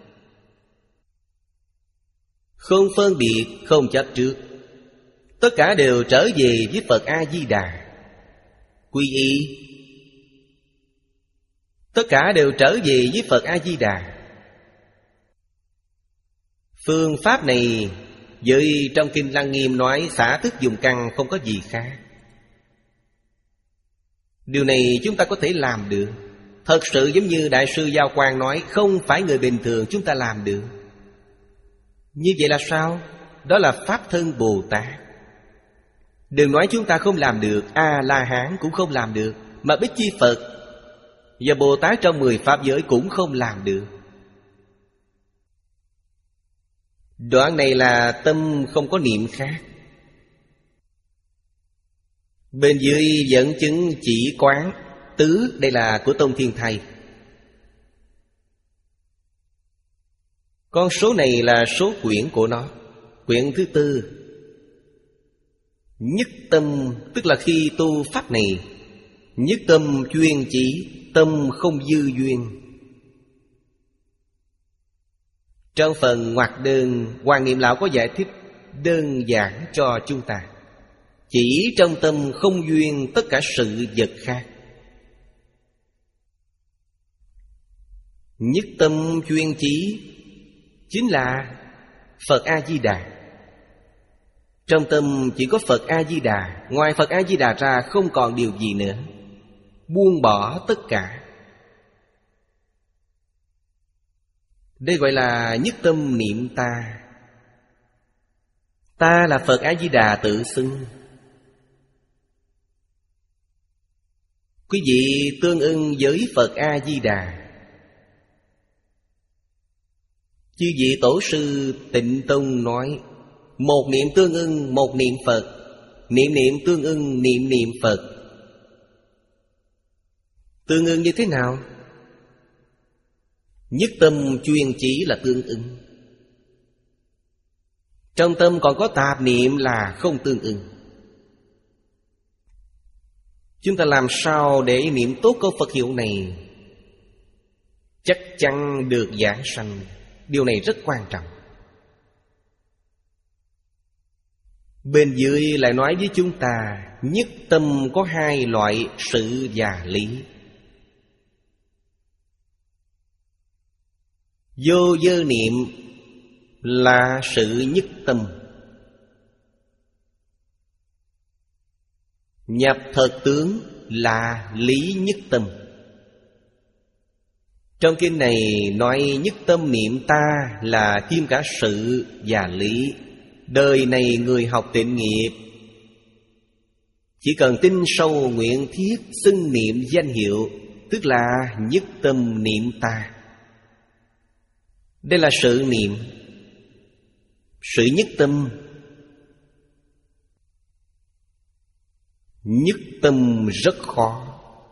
không phân biệt, không chấp trước. Tất cả đều trở về với Phật A-di-đà, quy y. Tất cả đều trở về với Phật A-di-đà. Phương pháp này với trong Kinh Lăng Nghiêm nói xả thức dùng căn không có gì khác. Điều này chúng ta có thể làm được. Thật sự giống như Đại sư Giao Quang nói, không phải người bình thường chúng ta làm được. Như vậy là sao? Đó là Pháp thân Bồ Tát. Đừng nói chúng ta không làm được, A-la-hán cũng không làm được, mà Bích Chi Phật và Bồ Tát trong mười Pháp giới cũng không làm được. Đoạn này là tâm không có niệm khác. Bên dưới dẫn chứng chỉ quán tứ, đây là của Tôn Thiên Thầy. Con số này là số quyển của nó, quyển thứ tư. Nhất tâm, tức là khi tu pháp này, nhất tâm chuyên chỉ, tâm không dư duyên. Trong phần ngoặc đơn, Hoàng Niệm Lão có giải thích đơn giản cho chúng ta. Chỉ trong tâm không duyên tất cả sự vật khác. Nhất tâm chuyên chí chính là Phật A-di-đà. Trong tâm chỉ có Phật A-di-đà, ngoài Phật A-di-đà ra không còn điều gì nữa. Buông bỏ tất cả. Đây gọi là nhất tâm niệm ta. Ta là Phật A-di-đà tự xưng. Quý vị tương ưng với Phật A-di-đà. Chư vị tổ sư Tịnh Tông nói, một niệm tương ưng một niệm Phật, niệm niệm tương ưng niệm niệm Phật. Tương ưng như thế nào? Nhất tâm chuyên chỉ là tương ưng. Trong tâm còn có tạp niệm là không tương ưng. Chúng ta làm sao để niệm tốt câu Phật hiệu này chắc chắn được giảng sanh. Điều này rất quan trọng. Bên dưới lại nói với chúng ta, nhất tâm có hai loại sự và lý. Vô dơ niệm là sự nhất tâm. Nhập thật tướng là lý nhất tâm. Trong kinh này nói nhất tâm niệm ta là thêm cả sự và lý. Đời này người học tịnh nghiệp chỉ cần tin sâu nguyện thiết xưng niệm danh hiệu, tức là nhất tâm niệm ta. Đây là sự niệm, sự nhất tâm. Nhất tâm rất khó.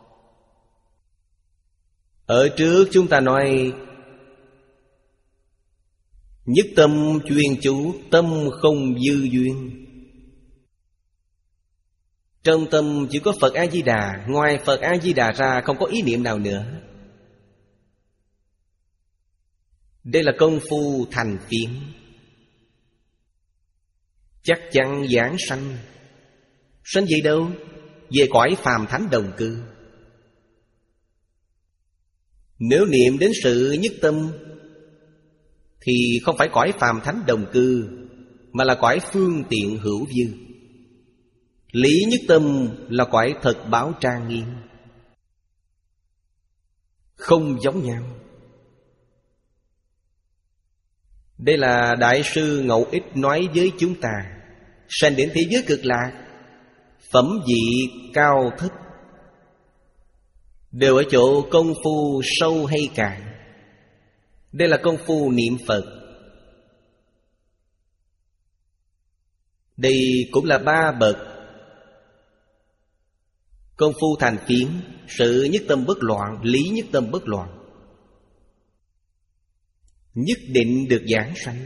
Ở trước chúng ta nói nhất tâm chuyên chú, tâm không dư duyên. Trong tâm chỉ có Phật A-di-đà, ngoài Phật A-di-đà ra không có ý niệm nào nữa. Đây là công phu thành phiến. Chắc chắn giảng sanh. Sanh về đâu? Về cõi phàm thánh đồng cư. Nếu niệm đến sự nhất tâm thì không phải cõi phàm thánh đồng cư, mà là cõi phương tiện hữu dư. Lý nhất tâm là cõi thật báo trang nghiêm, không giống nhau. Đây là Đại sư Ngẫu Ích nói với chúng ta. Sanh đến thế giới cực lạc, phẩm vị cao thấp đều ở chỗ công phu sâu hay cạn. Đây là công phu niệm Phật. Đây cũng là ba bậc. Công phu thành phiến, sự nhất tâm bất loạn, lý nhất tâm bất loạn, nhất định được giảng sanh.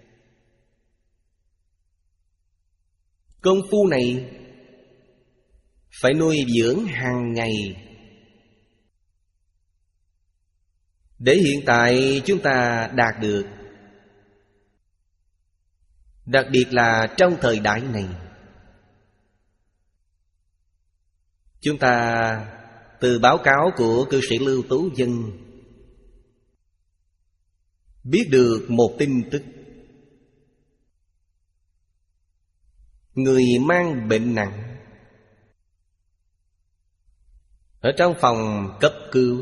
Công phu này phải nuôi dưỡng hàng ngày. Để hiện tại chúng ta đạt được, đặc biệt là trong thời đại này. Chúng ta từ báo cáo của cư sĩ Lưu Tú Vân biết được một tin tức. Người mang bệnh nặng ở trong phòng cấp cứu,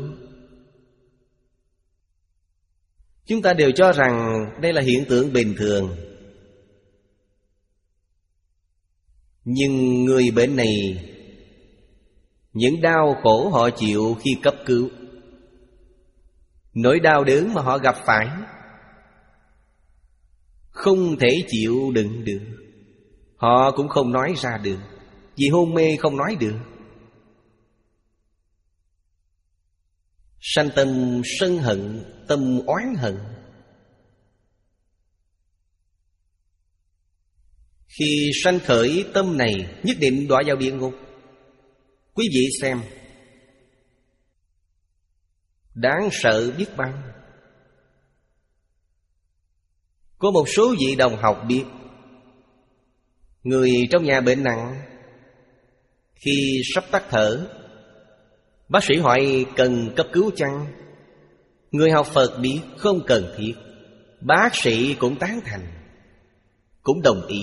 chúng ta đều cho rằng đây là hiện tượng bình thường. Nhưng người bệnh này, những đau khổ họ chịu khi cấp cứu, nỗi đau đớn mà họ gặp phải, không thể chịu đựng được. Họ cũng không nói ra được, vì hôn mê không nói được. Sanh tâm sân hận, tâm oán hận. Khi sanh khởi tâm này, nhất định đọa vào địa ngục. Quý vị xem, đáng sợ biết bao. Có một số vị đồng học biết, người trong nhà bệnh nặng, khi sắp tắt thở, bác sĩ hỏi cần cấp cứu chăng? Người học Phật biết không cần thiết. Bác sĩ cũng tán thành, cũng đồng ý.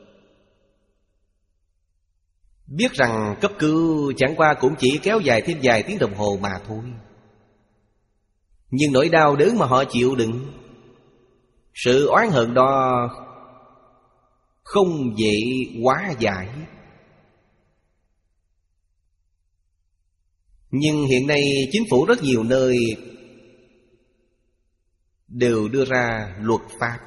Biết rằng cấp cứu chẳng qua cũng chỉ kéo dài thêm vài tiếng đồng hồ mà thôi. Nhưng nỗi đau đớn mà họ chịu đựng, sự oán hận đó không dễ hóa giải. Nhưng hiện nay chính phủ rất nhiều nơi đều đưa ra luật pháp.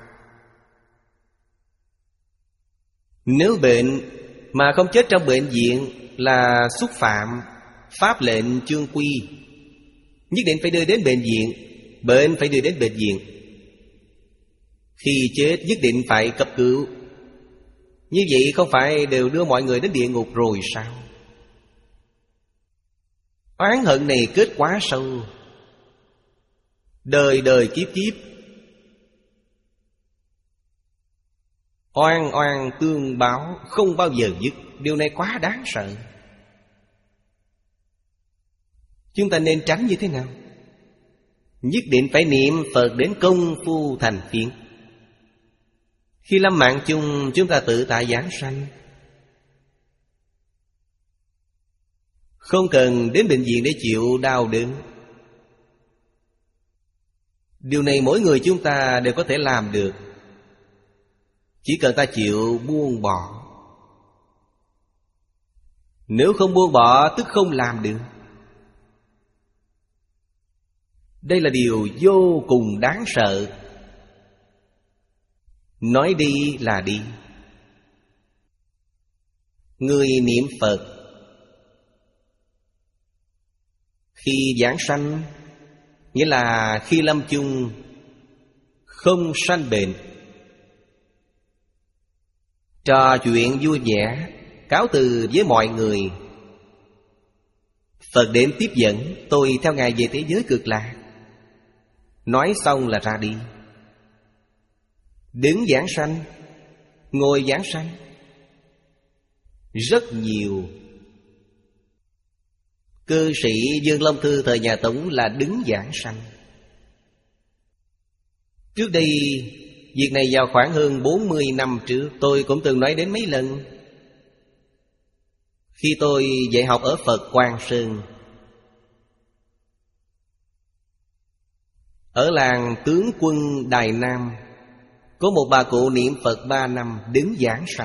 Nếu bệnh mà không chết trong bệnh viện là xúc phạm pháp lệnh chương quy, nhất định phải đưa đến bệnh viện. Bệnh phải đưa đến bệnh viện. Khi chết nhất định phải cấp cứu. Như vậy không phải đều đưa mọi người đến địa ngục rồi sao? Oán hận này kết quá sâu, đời đời kiếp kiếp, oan oan tương báo, không bao giờ dứt. Điều này quá đáng sợ. Chúng ta nên tránh như thế nào? Nhất định phải niệm Phật đến công phu thành phiến. Khi lâm mạng chung, chúng ta tự tại giảng sanh, không cần đến bệnh viện để chịu đau đớn. Điều này mỗi người chúng ta đều có thể làm được, chỉ cần ta chịu buông bỏ. Nếu không buông bỏ tức không làm được. Đây là điều vô cùng đáng sợ. Nói đi là đi. Người niệm Phật khi giảng sanh, nghĩa là khi lâm chung không sanh bệnh, trò chuyện vui vẻ, cáo từ với mọi người. Phật đến tiếp dẫn, tôi theo Ngài về thế giới cực lạc. Nói xong là ra đi. Đứng giảng sanh, ngồi giảng sanh, rất nhiều. Cư sĩ Dương Long Thư thời nhà Tống là đứng giảng sanh. Trước đây, việc này vào khoảng hơn bốn mươi năm trước, tôi cũng từng nói đến mấy lần. Khi tôi dạy học ở Phật Quang Sơn, ở làng Tướng Quân Đài Nam, Có một bà cụ niệm Phật ba năm đến giảng sanh.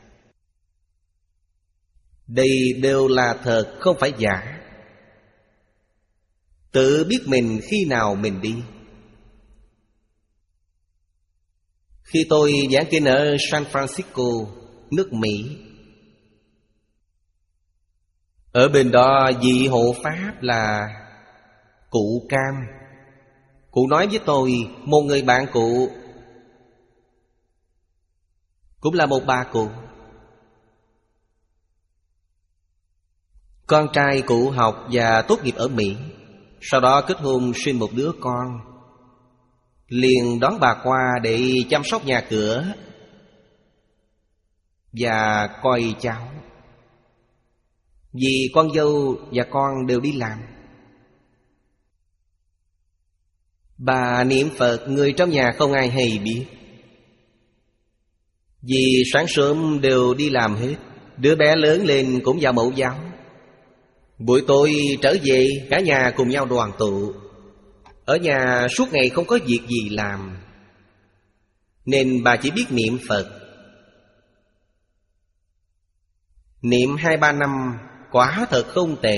Đây đều là thật, không phải giả. Tự biết mình khi nào mình đi. Khi tôi giảng kinh ở San Francisco, nước Mỹ, ở bên đó vị hộ pháp là cụ Cam. Cụ nói với tôi, một người bạn cụ cũng là một bà cụ. Con trai cụ học và tốt nghiệp ở Mỹ, sau đó kết hôn sinh một đứa con, liền đón bà qua để chăm sóc nhà cửa và coi cháu, vì con dâu và con đều đi làm. Bà niệm Phật, người trong nhà không ai hay biết, vì sáng sớm đều đi làm hết. Đứa bé lớn lên cũng vào mẫu giáo. Buổi tối trở về, cả nhà cùng nhau đoàn tụ. Ở nhà suốt ngày không có việc gì làm, nên bà chỉ biết niệm Phật. Niệm hai ba năm quả thật không tệ.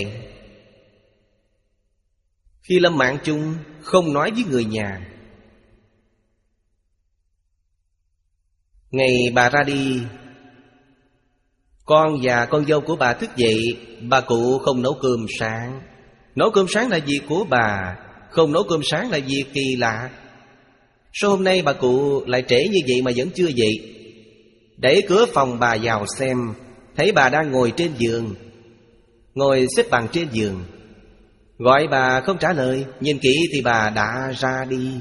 Khi lâm mạng chung không nói với người nhà. Ngày bà ra đi, con và con dâu của bà thức dậy. Bà cụ không nấu cơm sáng. Nấu cơm sáng là việc của bà, không nấu cơm sáng là việc kỳ lạ. Sao hôm nay bà cụ lại trễ như vậy mà vẫn chưa dậy? Đẩy cửa phòng bà vào xem, thấy bà đang ngồi trên giường, ngồi xếp bằng trên giường. Gọi bà không trả lời, nhìn kỹ thì bà đã ra đi.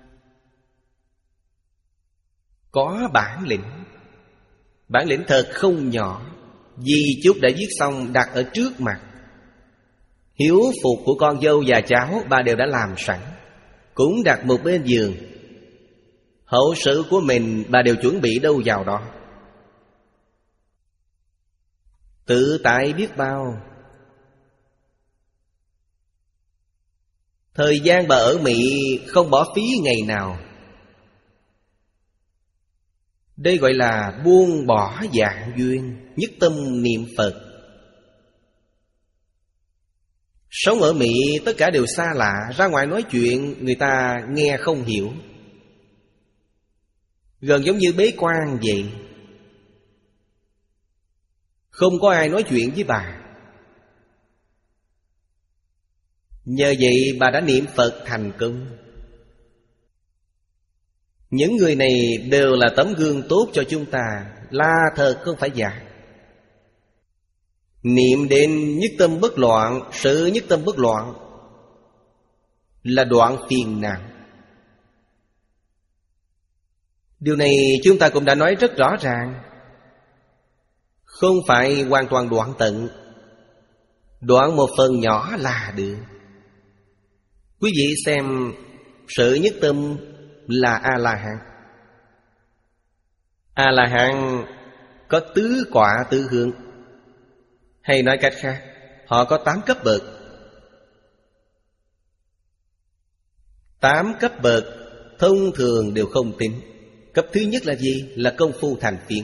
Có bản lĩnh. Bản lĩnh thật không nhỏ. Di chúc đã viết xong đặt ở trước mặt. Hiếu phục của con dâu và cháu bà đều đã làm sẵn, cũng đặt một bên giường. Hậu sự của mình bà đều chuẩn bị đâu vào đó. Tự tại biết bao. Thời gian bà ở Mỹ không bỏ phí ngày nào. Đây gọi là buông bỏ dạng duyên, nhất tâm niệm Phật. Sống ở Mỹ tất cả đều xa lạ, ra ngoài nói chuyện người ta nghe không hiểu, gần giống như bế quan vậy. Không có ai nói chuyện với bà. Nhờ vậy bà đã niệm Phật thành công. Những người này đều là tấm gương tốt cho chúng ta, là thật không phải giả. Niệm đến nhất tâm bất loạn. Sự nhất tâm bất loạn là đoạn phiền não. Điều này chúng ta cũng đã nói rất rõ ràng. Không phải hoàn toàn đoạn tận, đoạn một phần nhỏ là được. Quý vị xem, sự nhất tâm là A-la-hán. A-la-hán có tứ quả tứ hương. Hay nói cách khác, họ có tám cấp bậc. Tám cấp bậc thông thường đều không tính. Cấp thứ nhất là gì? Là công phu thành phiền.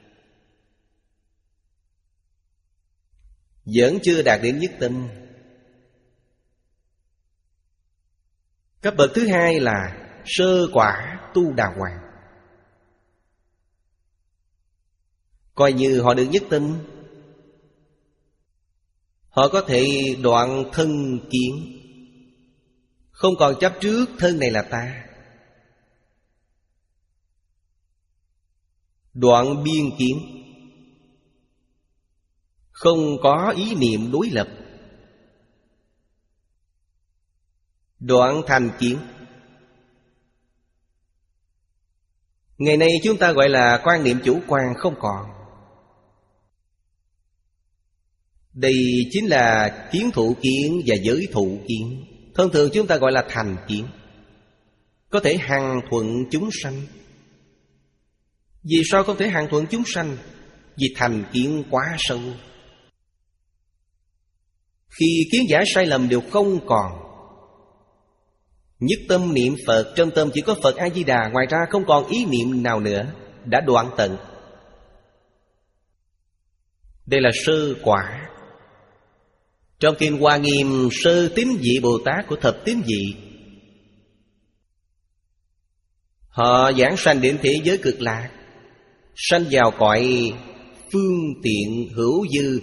Vẫn chưa đạt đến nhất tâm. Cấp bậc thứ hai là sơ quả tu đà hoàng. Coi như họ được nhất tâm, họ có thể đoạn thân kiến, không còn chấp trước thân này là ta. Đoạn biên kiến, không có ý niệm đối lập. Đoạn thành kiến, ngày nay chúng ta gọi là quan niệm chủ quan không còn. Đây chính là kiến thụ kiến và giới thụ kiến. Thông thường chúng ta gọi là thành kiến. Có thể hằng thuận chúng sanh. Vì sao không thể hằng thuận chúng sanh? Vì thành kiến quá sâu. Khi kiến giải sai lầm đều không còn, Nhất tâm niệm Phật, trong tâm chỉ có Phật A-di-đà, ngoài ra không còn ý niệm nào nữa, đã đoạn tận. Đây là sơ quả. Trong Kinh Hoa Nghiêm, sơ tín vị Bồ Tát của thập tín vị, họ giảng sanh đến thế giới cực lạc, sanh vào cõi phương tiện hữu dư,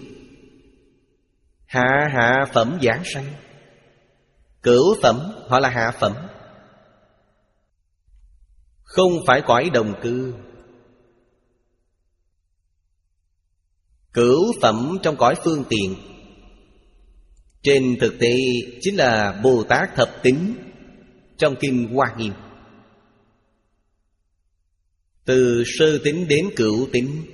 hạ hạ phẩm giảng sanh. Cửu phẩm họ là hạ phẩm, không phải cõi đồng cư. Cửu phẩm trong cõi phương tiện, trên thực tế chính là Bồ Tát thập tín trong Kinh Hoa Nghiêm. Từ sơ tín đến cửu tín.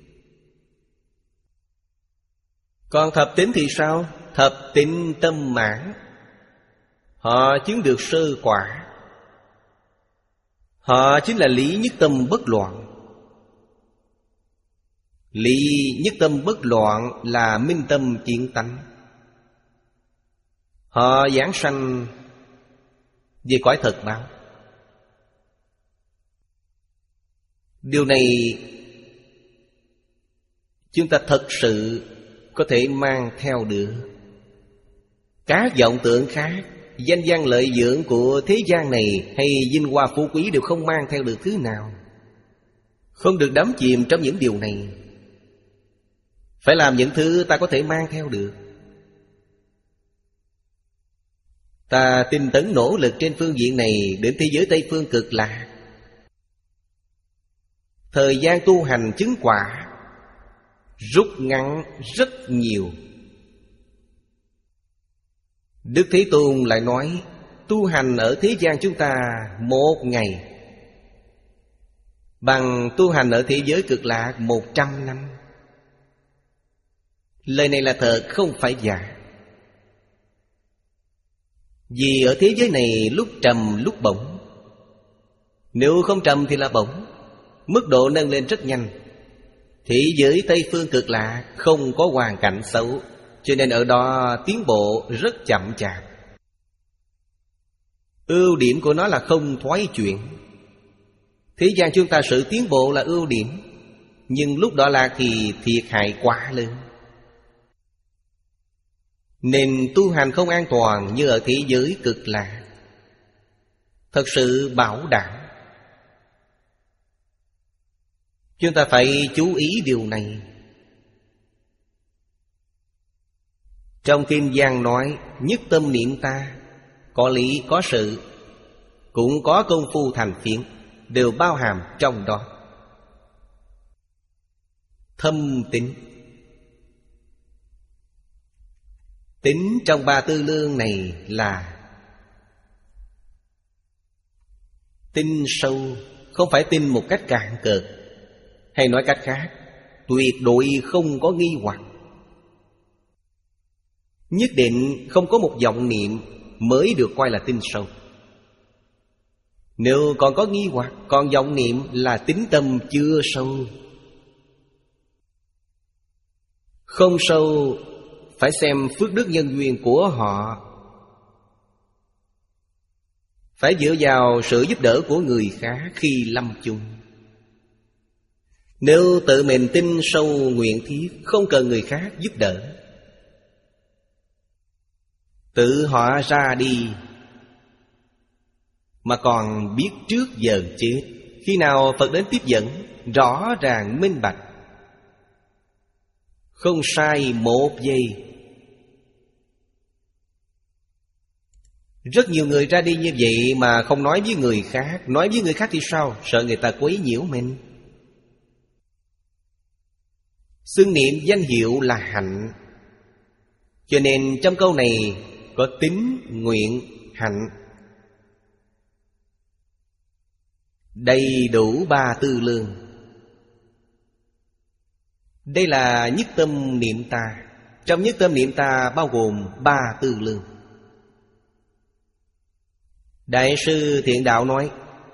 Còn thập tín thì sao? Thập tín tâm mãn, họ chứng được sơ quả. Họ chính là lý nhất tâm bất loạn. Lý nhất tâm bất loạn là minh tâm kiến tánh. Họ giảng sanh về cõi thật báo. Điều này chúng ta thật sự có thể mang theo được. Các vọng tưởng khác, danh văn lợi dưỡng của thế gian này hay vinh hoa phú quý đều không mang theo được thứ nào. Không được đắm chìm trong những điều này. Phải làm những thứ ta có thể mang theo được. Ta tinh tấn nỗ lực trên phương diện này đến thế giới Tây Phương cực lạc. Thời gian tu hành chứng quả rút ngắn rất nhiều. Đức Thế Tôn lại nói, tu hành ở thế gian chúng ta một ngày bằng tu hành ở thế giới cực lạc một trăm năm. Lời này là thật, không phải giả. Vì ở thế giới này lúc trầm lúc bổng. Nếu không trầm thì là bổng, mức độ nâng lên rất nhanh. Thế giới Tây Phương cực lạc không có hoàn cảnh xấu, cho nên ở đó tiến bộ rất chậm chạp. Ưu điểm của nó là không thoái chuyển. Thế gian chúng ta sự tiến bộ là ưu điểm, nhưng lúc đó là thì thiệt hại quá lớn. Nên tu hành không an toàn như ở thế giới cực lạc. Thật sự bảo đảm. Chúng ta phải chú ý điều này. Trong Kinh Giang nói, nhất tâm niệm ta, có lý có sự, cũng có công phu thành phiến, đều bao hàm trong đó. Thâm tín. Tín trong ba tư lương này là tin sâu, không phải tin một cách cạn cợt. Hay nói cách khác, tuyệt đối không có nghi hoặc. Nhất định không có một vọng niệm mới được coi là tin sâu. Nếu còn có nghi hoặc, còn vọng niệm là tín tâm chưa sâu. Không sâu phải xem phước đức nhân duyên của họ, phải dựa vào sự giúp đỡ của người khác khi lâm chung. Nếu tự mình tin sâu nguyện thiết, không cần người khác giúp đỡ, tự họ ra đi, mà còn biết trước giờ chết. Khi nào Phật đến tiếp dẫn, rõ ràng minh bạch, không sai một giây. Rất nhiều người ra đi như vậy mà không nói với người khác. Nói với người khác thì sao? Sợ người ta quấy nhiễu mình. Xưng niệm danh hiệu là hạnh. Cho nên trong câu này có tín, nguyện, hạnh, đầy đủ ba tư lương. Đây là nhất tâm niệm ta. Trong nhất tâm niệm ta bao gồm ba tư lương. Đại sư Thiện Đạo nói,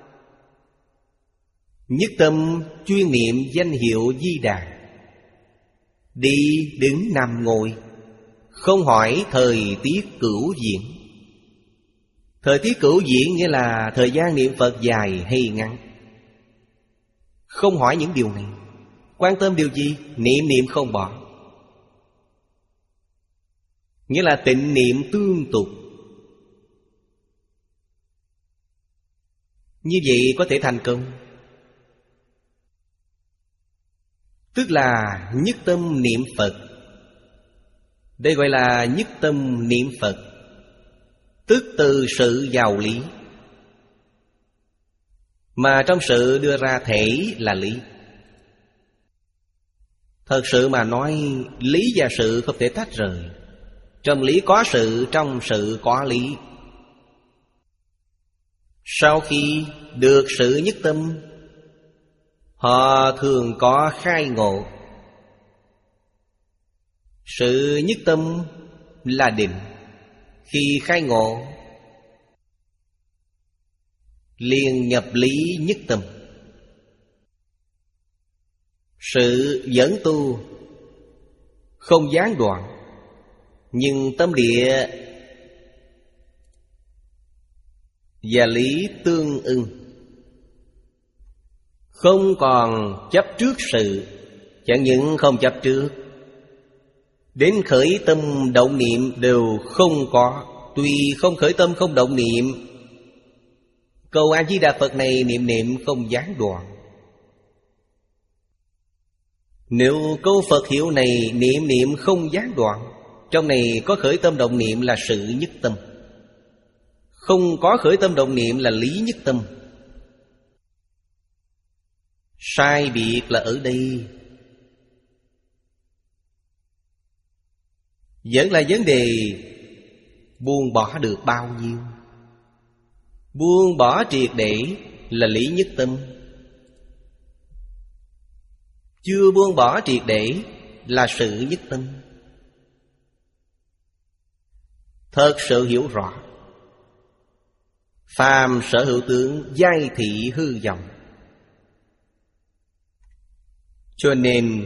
nhất tâm chuyên niệm danh hiệu Di Đà, đi đứng nằm ngồi, không hỏi thời tiết cửu diễn, Thời tiết cửu diễn nghĩa là thời gian niệm Phật dài hay ngắn. Không hỏi những điều này. Quan tâm điều gì? Niệm niệm không bỏ. Nghĩa là tịnh niệm tương tục. Như vậy có thể thành công. Tức là nhất tâm niệm Phật. Đây gọi là nhất tâm niệm Phật. Tức từ sự vào lý. Mà trong sự đưa ra thể là lý. Thật sự mà nói, lý và sự không thể tách rời. Trong lý có sự, trong sự có lý. Sau khi được sự nhất tâm, họ thường có khai ngộ. Sự nhất tâm là định. Khi khai ngộ, liền nhập lý nhất tâm. Sự dẫn tu không gián đoạn, nhưng tâm địa và lý tương ưng. Không còn chấp trước sự. Chẳng những không chấp trước, đến khởi tâm động niệm đều không có. Tuy không khởi tâm không động niệm, câu A-di-đà Phật này niệm niệm không gián đoạn. Nếu câu Phật hiệu này niệm niệm không gián đoạn, trong này có khởi tâm động niệm là sự nhất tâm, không có khởi tâm động niệm là lý nhất tâm. Sai biệt là ở đây. Vẫn là vấn đề buông bỏ được bao nhiêu. Buông bỏ triệt để là lý nhất tâm. Chưa buông bỏ triệt để là sự nhất tâm. Thật sự hiểu rõ. Phàm sở hữu tướng, giai thị hư vọng. Cho nên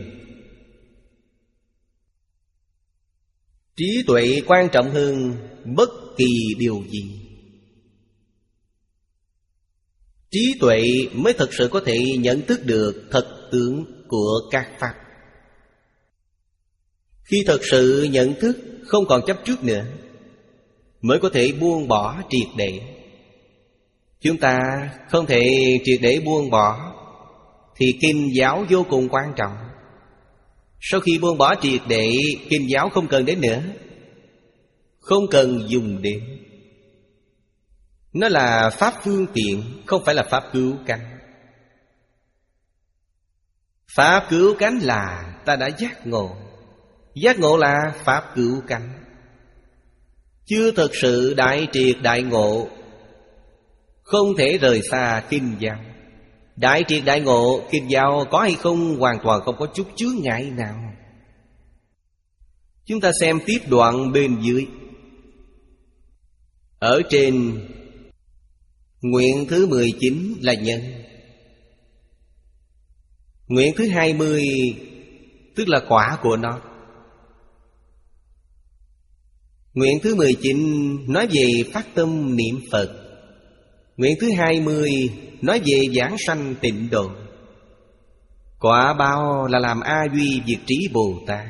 trí tuệ quan trọng hơn bất kỳ điều gì. Trí tuệ mới thực sự có thể nhận thức được thật tướng của các pháp. Khi thật sự nhận thức không còn chấp trước nữa, mới có thể buông bỏ triệt để. Chúng ta không thể triệt để buông bỏ, thì kinh giáo vô cùng quan trọng. Sau khi buông bỏ triệt để, kinh giáo không cần đến nữa, không cần dùng đến. Nó là pháp phương tiện, không phải là pháp cứu cánh. Pháp cứu cánh là ta đã giác ngộ. Giác ngộ là pháp cứu cánh. Chưa thực sự đại triệt đại ngộ, không thể rời xa kinh giáo. Đại triệt đại ngộ, kinh giáo có hay không hoàn toàn không có chút chướng ngại nào. Chúng ta xem tiếp đoạn bên dưới. Ở trên nguyện thứ mười chín là nhân. Nguyện thứ hai mươi tức là quả của nó. Nguyện thứ mười chín nói về phát tâm niệm Phật. Nguyện thứ hai mươi nói về giảng sanh tịnh độ. Quả báo là làm A Duy Diệt Trí Bồ Tát.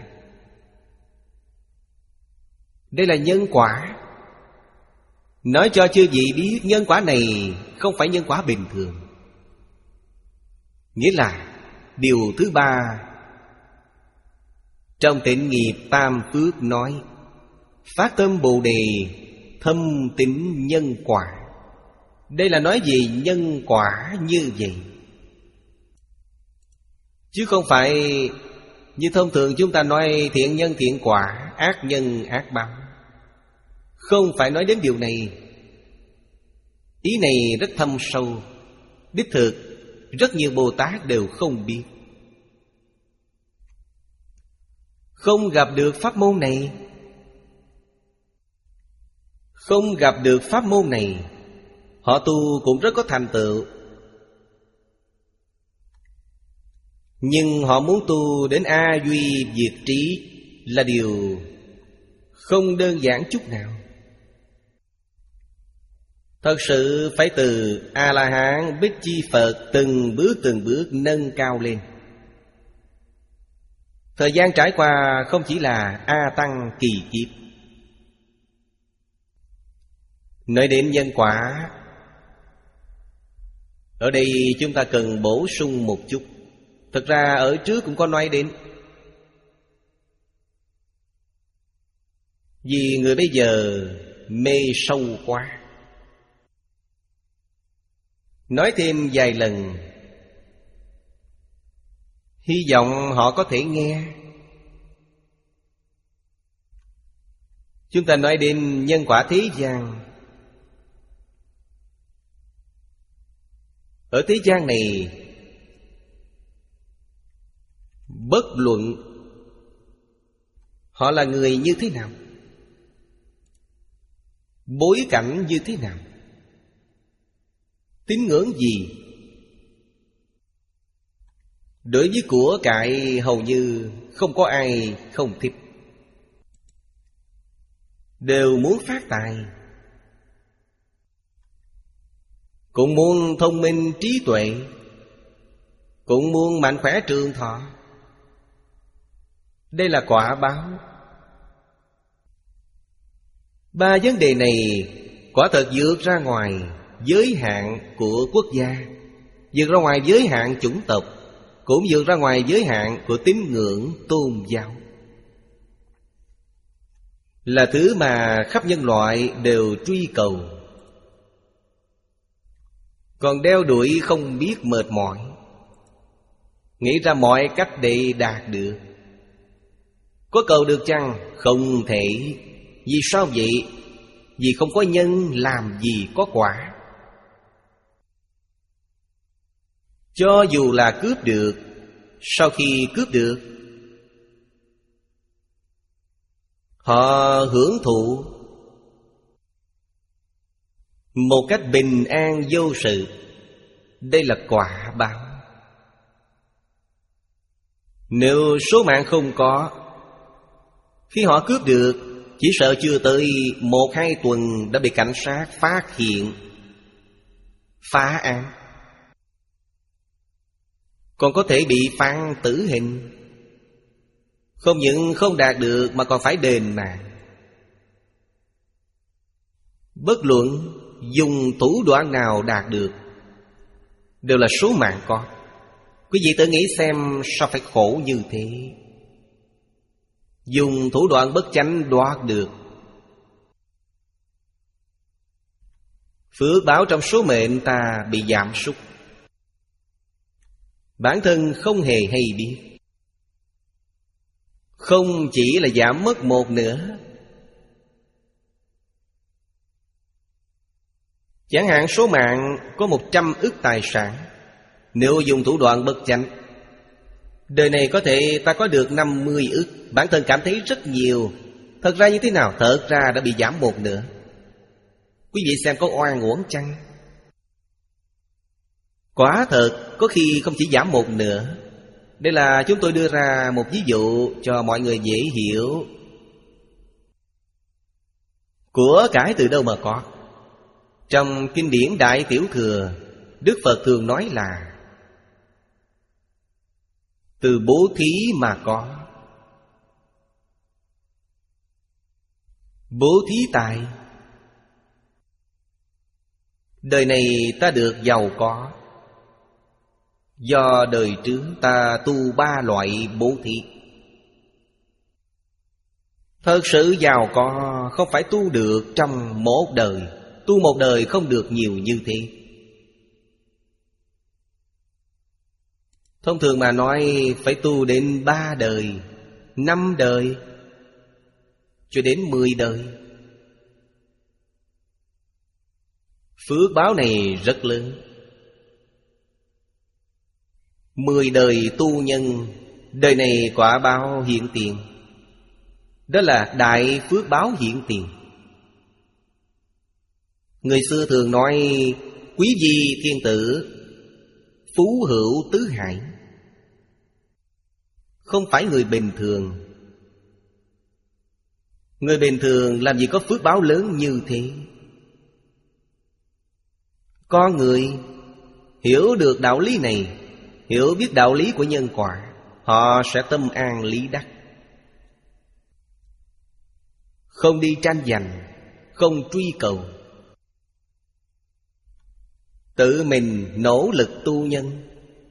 Đây là nhân quả. Nói cho chư vị biết nhân quả này không phải nhân quả bình thường. Nghĩa là điều thứ ba trong Tịnh Nghiệp Tam Phước nói: phát tâm Bồ Đề, thâm tín nhân quả. Đây là nói về nhân quả như vậy, chứ không phải như thông thường chúng ta nói thiện nhân thiện quả, ác nhân ác báo. Không phải nói đến điều này. Ý này rất thâm sâu. Đích thực rất nhiều Bồ Tát đều không biết. Không gặp được pháp môn này, Không gặp được pháp môn này, họ tu cũng rất có thành tựu. Nhưng họ muốn tu đến A Duy Diệt Trí là điều không đơn giản chút nào. Thật sự phải từ A-la-hán Bích Chi Phật từng bước từng bước nâng cao lên. Thời gian trải qua không chỉ là A Tăng kỳ kiếp. Nói đến nhân quả, ở đây chúng ta cần bổ sung một chút. Thực ra ở trước cũng có nói đến. Vì người bây giờ mê sâu quá. Nói thêm vài lần, hy vọng họ có thể nghe. Chúng ta nói đến nhân quả thế gian. Ở thế gian này, bất luận họ là người như thế nào, bối cảnh như thế nào, tín ngưỡng gì, đối với của cải hầu như không có ai không thích. Đều muốn phát tài, cũng muốn thông minh trí tuệ, cũng muốn mạnh khỏe trường thọ. Đây là quả báo. Ba vấn đề này quả thật vượt ra ngoài giới hạn của quốc gia, vượt ra ngoài giới hạn chủng tộc, cũng vượt ra ngoài giới hạn của tín ngưỡng tôn giáo. Là thứ mà khắp nhân loại đều truy cầu, còn đeo đuổi không biết mệt mỏi, nghĩ ra mọi cách để đạt được. Có cầu được chăng? Không thể. Vì sao vậy? Vì không có nhân làm gì có quả. Cho dù là cướp được, sau khi cướp được, họ hưởng thụ một cách bình an vô sự. Đây là quả báo. Nếu số mạng không có, khi họ cướp được, chỉ sợ chưa tới một hai tuần đã bị cảnh sát phát hiện, phá án, còn có thể bị phán tử hình. Không những không đạt được mà còn phải đền mạng. Bất luận dùng thủ đoạn nào đạt được, đều là số mạng có. Quý vị tự nghĩ xem sao phải khổ như thế. Dùng thủ đoạn bất chánh đoạt được, phước báo trong số mệnh ta bị giảm sút. Bản thân không hề hay biết. Không chỉ là giảm mất một nửa. Chẳng hạn số mạng có một trăm ức tài sản, nếu dùng thủ đoạn bất chánh, đời này có thể ta có được năm mươi ức. Bản thân cảm thấy rất nhiều. Thật ra như thế nào? Thật ra đã bị giảm một nửa. Quý vị xem có oan uổng chăng? Quả thật có khi không chỉ giảm một nửa. Đây là chúng tôi đưa ra một ví dụ cho mọi người dễ hiểu. Của cải từ đâu mà có? Trong kinh điển Đại Tiểu Thừa, Đức Phật thường nói là từ bố thí mà có. Bố thí tài. Đời này ta được giàu có do đời trước ta tu ba loại bố thí. Thật sự giàu có không phải tu được trong một đời. Tu một đời không được nhiều như thế. Thông thường mà nói phải tu đến ba đời, năm đời, cho đến mười đời. Phước báo này rất lớn. Mười đời tu nhân, đời này quả báo hiện tiền. Đó là đại phước báo hiện tiền. Người xưa thường nói quý vi thiên tử, phú hữu tứ hải. Không phải người bình thường. Người bình thường làm gì có phước báo lớn như thế. Con người hiểu được đạo lý này, hiểu biết đạo lý của nhân quả, họ sẽ tâm an lý đắc. Không đi tranh giành, không truy cầu, tự mình nỗ lực tu nhân.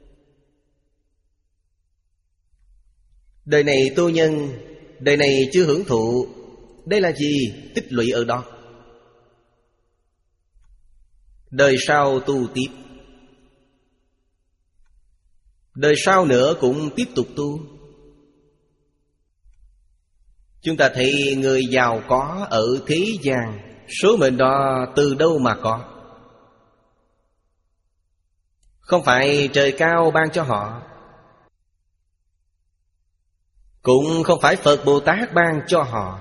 Đời này tu nhân, đời này chưa hưởng thụ. Đây là gì? Tích lũy ở đó. Đời sau tu tiếp, đời sau nữa cũng tiếp tục tu. Chúng ta thấy người giàu có ở thế gian, số mệnh đó từ đâu mà có? Không phải trời cao ban cho họ, cũng không phải Phật Bồ Tát ban cho họ.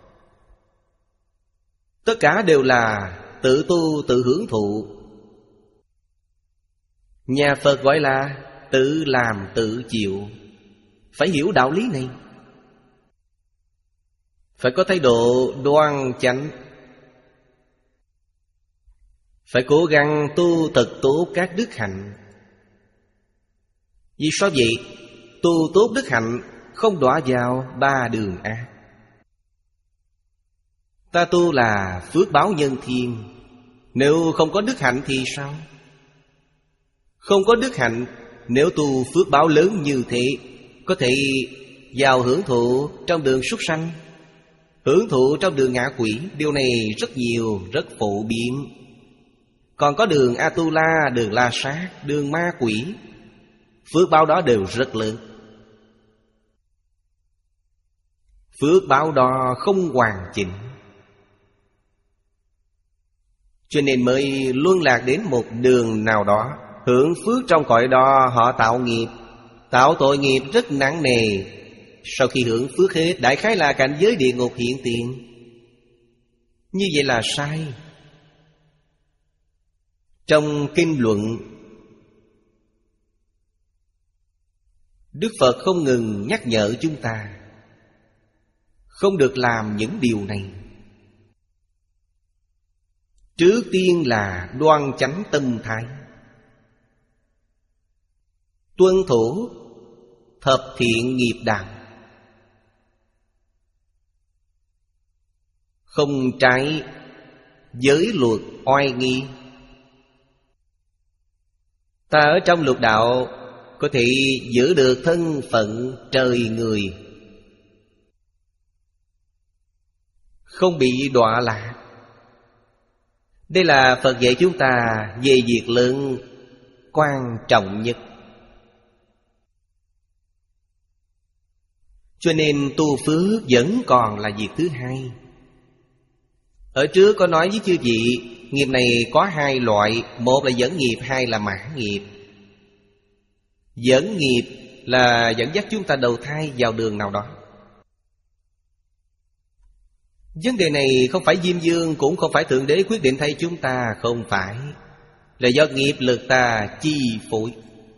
Tất cả đều là tự tu tự hưởng thụ. Nhà Phật gọi là tự làm tự chịu. Phải hiểu đạo lý này, phải có thái độ đoan chánh, phải cố gắng tu thật tốt các đức hạnh. Vì sao vậy? Tu tốt đức hạnh không đọa vào ba đường ác. Ta tu là phước báo nhân thiên. Nếu không có đức hạnh thì sao? Không có đức hạnh, nếu tu phước báo lớn như thế, có thể vào hưởng thụ trong đường súc sanh, hưởng thụ trong đường ngạ quỷ. Điều này rất nhiều, rất phổ biến. Còn có đường Atula, đường La Sát, đường ma quỷ, phước báo đó đều rất lớn. Phước báo đó không hoàn chỉnh, cho nên mới luân lạc đến một đường nào đó. Hưởng phước trong cõi đó họ tạo nghiệp, tạo tội nghiệp rất nặng nề. Sau khi hưởng phước hết, đại khái là cảnh giới địa ngục hiện tiền. Như vậy là sai. Trong kinh luận, Đức Phật không ngừng nhắc nhở chúng ta không được làm những điều này. Trước tiên là đoan chánh tâm thái, tuân thủ thập thiện nghiệp đạo, không trái giới luật oai nghi. Ta ở trong lục đạo có thể giữ được thân phận trời người, không bị đọa lạc. Đây là Phật dạy chúng ta về việc lớn quan trọng nhất. Cho nên tu phước vẫn còn là việc thứ hai. Ở trước có nói với chư vị, nghiệp này có hai loại. Một là dẫn nghiệp, hai là mãn nghiệp. Dẫn nghiệp là dẫn dắt chúng ta đầu thai vào đường nào đó. Vấn đề này không phải Diêm Vương, cũng không phải Thượng Đế quyết định thay chúng ta. Không phải, là do nghiệp lực ta chi phối.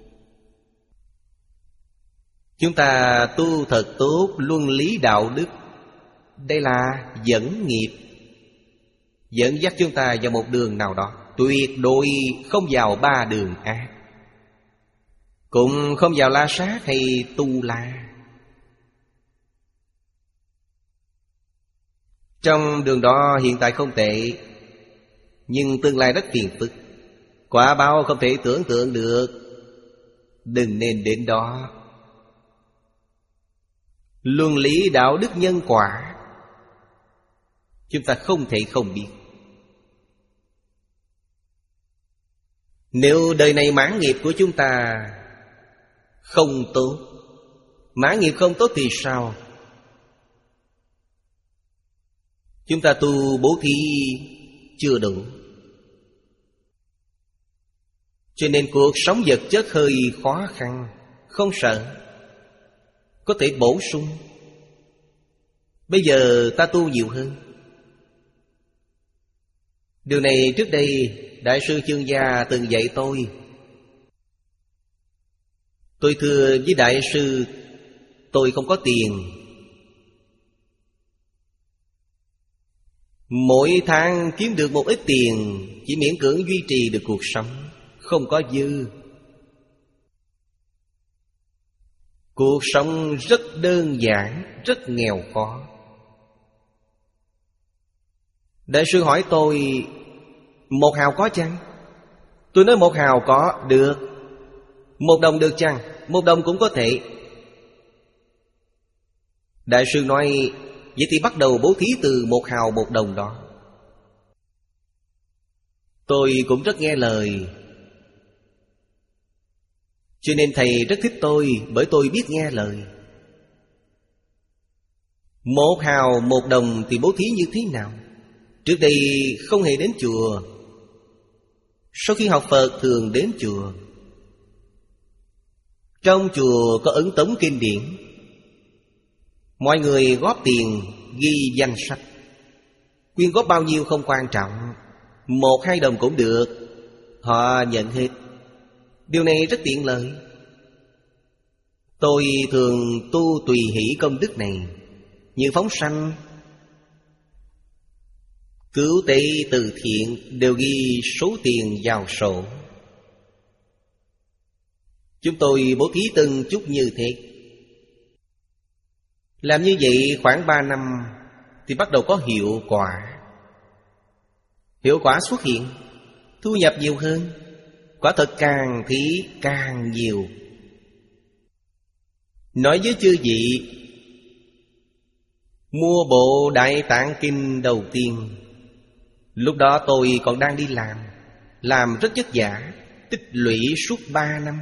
Chúng ta tu thật tốt luân lý đạo đức, đây là dẫn nghiệp, dẫn dắt chúng ta vào một đường nào đó. Tuyệt đối không vào ba đường ác, cũng không vào La Sát hay Tu La. Trong đường đó hiện tại không tệ, nhưng tương lai rất phiền phức, quả báo không thể tưởng tượng được. Đừng nên đến đó. Luân lý đạo đức nhân quả chúng ta không thể không biết. Nếu đời này mãn nghiệp của chúng ta không tốt, mãn nghiệp không tốt thì sao? Chúng ta tu bố thí chưa đủ, cho nên cuộc sống vật chất hơi khó khăn. Không sợ, có thể bổ sung. Bây giờ ta tu nhiều hơn. Điều này trước đây Đại sư Chương Gia từng dạy tôi. Tôi thưa với Đại sư, tôi không có tiền, Mỗi tháng kiếm được một ít tiền, chỉ miễn cưỡng duy trì được cuộc sống, không có dư. Cuộc sống rất đơn giản, rất nghèo khó. Đại sư hỏi tôi, một hào có chăng? Tôi nói một hào có, được. Một đồng được chăng? Một đồng cũng có thể. Đại sư nói, vậy thì bắt đầu bố thí từ một hào một đồng đó. Tôi cũng rất nghe lời, cho nên thầy rất thích tôi, bởi tôi biết nghe lời. Một hào một đồng thì bố thí như thế nào? Trước đây không hề đến chùa, sau khi học Phật thường đến chùa. Trong chùa có ấn tống kinh điển, mọi người góp tiền ghi danh sách. Quyên góp bao nhiêu không quan trọng, một hai đồng cũng được, họ nhận hết. Điều này rất tiện lợi. Tôi thường tu tùy hỷ công đức này, như phóng sanh, cứu tế từ thiện đều ghi số tiền vào sổ. Chúng tôi bố thí từng chút như thế. Làm như vậy khoảng ba năm thì bắt đầu có hiệu quả. Hiệu quả xuất hiện, thu nhập nhiều hơn. Quả thật càng thí càng nhiều. Nói với chư vị, mua bộ Đại Tạng Kinh đầu tiên, lúc đó tôi còn đang đi làm, làm rất vất vả, tích lũy suốt ba năm.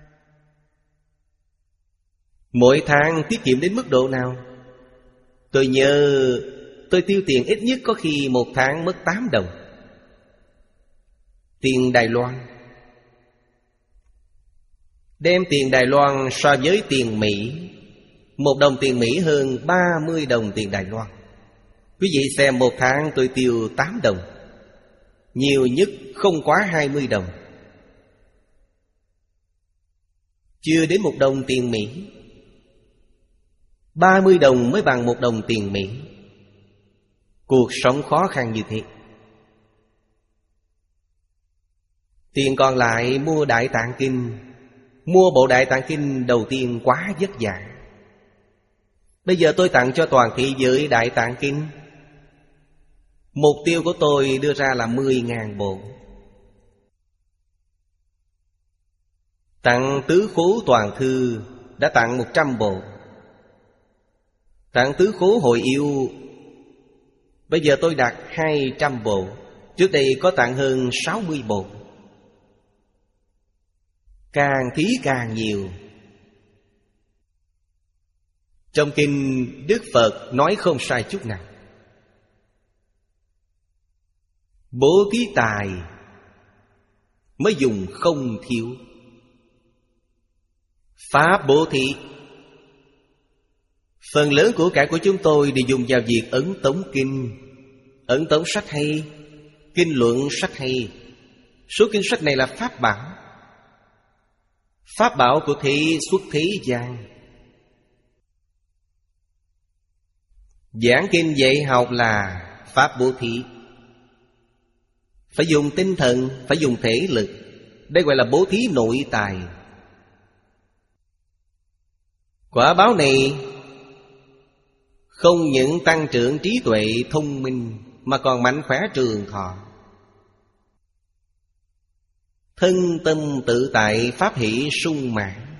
Mỗi tháng tiết kiệm đến mức độ nào? Tôi nhớ tôi tiêu tiền ít nhất có khi một tháng mất tám đồng. Tiền Đài Loan. Đem tiền Đài Loan so với tiền Mỹ, một đồng tiền Mỹ hơn ba mươi đồng tiền Đài Loan. Quý vị xem một tháng tôi tiêu tám đồng, nhiều nhất không quá hai mươi đồng. Chưa đến một đồng tiền Mỹ. Ba mươi đồng mới bằng một đồng tiền Mỹ. Cuộc sống khó khăn như thế. Tiền còn lại mua Đại Tạng Kinh. Mua bộ Đại Tạng Kinh đầu tiên quá vất vả. Bây giờ tôi tặng cho toàn thị giới Đại Tạng Kinh. Mục tiêu của tôi đưa ra là mười nghìn bộ. Tặng Tứ Khố Toàn Thư đã tặng một trăm bộ. Tặng Tứ Khố Hội Yêu, bây giờ tôi đặt hai trăm bộ. Trước đây có tặng hơn sáu mươi bộ. Càng thí càng nhiều. Trong kinh Đức Phật nói không sai chút nào. Bố thí tài mới dùng không thiếu. Pháp bố thí, phần lớn của cải của chúng tôi đều dùng vào việc ấn tống kinh. Ấn tống sách hay, kinh luận sách hay. Số kinh sách này là pháp bảo, pháp bảo của thế xuất thế gian. Giảng kinh dạy học là pháp bố thí. Phải dùng tinh thần, phải dùng thể lực. Đây gọi là bố thí nội tài. Quả báo này không những tăng trưởng trí tuệ thông minh, mà còn mạnh khỏe trường thọ. Thân tâm tự tại, pháp hỷ sung mãn.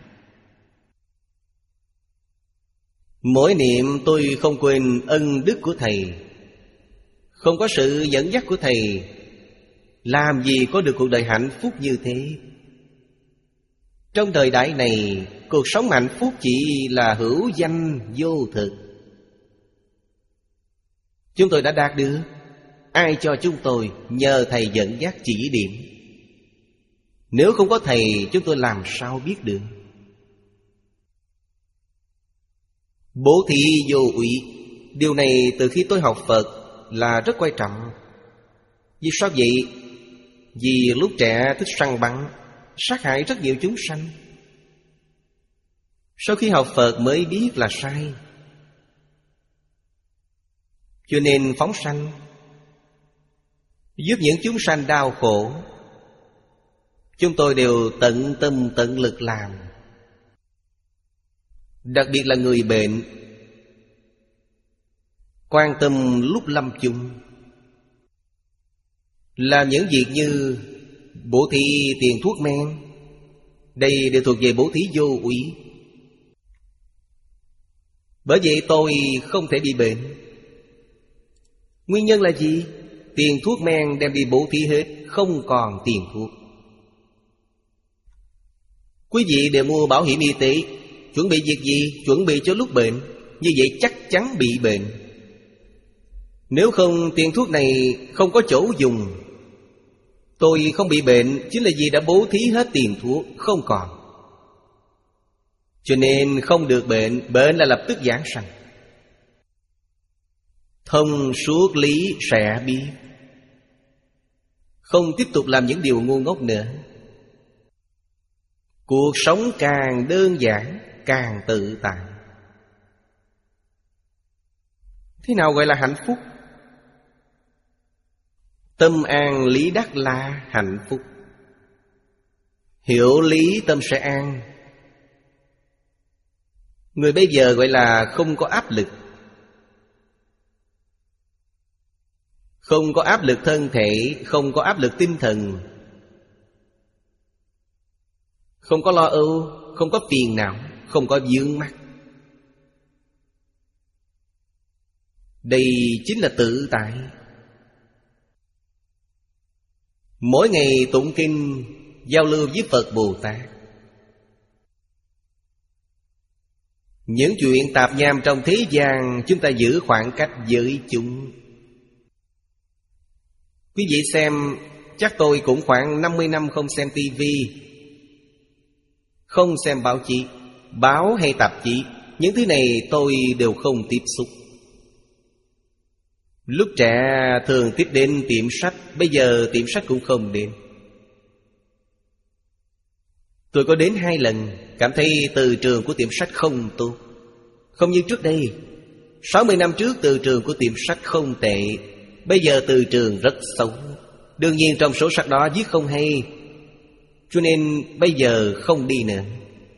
Mỗi niệm tôi không quên ân đức của Thầy. Không có sự dẫn dắt của Thầy, làm gì có được cuộc đời hạnh phúc như thế. Trong thời đại này, cuộc sống hạnh phúc chỉ là hữu danh vô thực. Chúng tôi đã đạt được. Ai cho chúng tôi? Nhờ Thầy dẫn dắt chỉ điểm. Nếu không có Thầy, chúng tôi làm sao biết được? Bố thí vô ủy, điều này từ khi tôi học Phật là rất quan trọng. Vì sao vậy? Vì lúc trẻ thích săn bắn, sát hại rất nhiều chúng sanh. Sau khi học Phật mới biết là sai, cho nên phóng sanh. giúp những chúng sanh đau khổ, chúng tôi đều tận tâm tận lực làm. Đặc biệt là người bệnh, quan tâm lúc lâm chung, làm những việc như bố thí tiền thuốc men. Đây đều thuộc về bố thí vô úy. Bởi vậy tôi không thể bị bệnh. Nguyên nhân là gì? Tiền thuốc men đem đi bố thí hết, không còn tiền thuốc. Quý vị đều mua bảo hiểm y tế, chuẩn bị việc gì? Chuẩn bị cho lúc bệnh. Như vậy chắc chắn bị bệnh. Nếu không, tiền thuốc này không có chỗ dùng. Tôi không bị bệnh chính là vì đã bố thí hết tiền thuốc, không còn. Cho nên không được bệnh, bệnh là lập tức giảng sanh. Thông suốt lý sẽ biết, không tiếp tục làm những điều ngu ngốc nữa. Cuộc sống càng đơn giản, càng tự tại. Thế nào gọi là hạnh phúc? Tâm an lý đắc là hạnh phúc. Hiểu lý tâm sẽ an. Người bây giờ gọi là không có áp lực. Không có áp lực thân thể, không có áp lực tinh thần, không có lo âu, không có phiền não, không có vướng mắc. Đây chính là tự tại. Mỗi ngày tụng kinh, giao lưu với Phật Bồ Tát. Những chuyện tạp nham trong thế gian chúng ta giữ khoảng cách với chúng. Quý vị xem, chắc tôi cũng khoảng năm mươi năm không xem tivi, không xem báo chí, báo hay tạp chí. Những thứ này tôi đều không tiếp xúc. Lúc trẻ thường tiếp đến tiệm sách, bây giờ tiệm sách cũng không đến. Tôi có đến hai lần, cảm thấy từ trường của tiệm sách không tốt. Không như trước đây. Sáu mươi năm trước từ trường của tiệm sách không tệ, bây giờ từ trường rất xấu. Đương nhiên trong sổ sách đó viết không hay, cho nên bây giờ không đi nữa.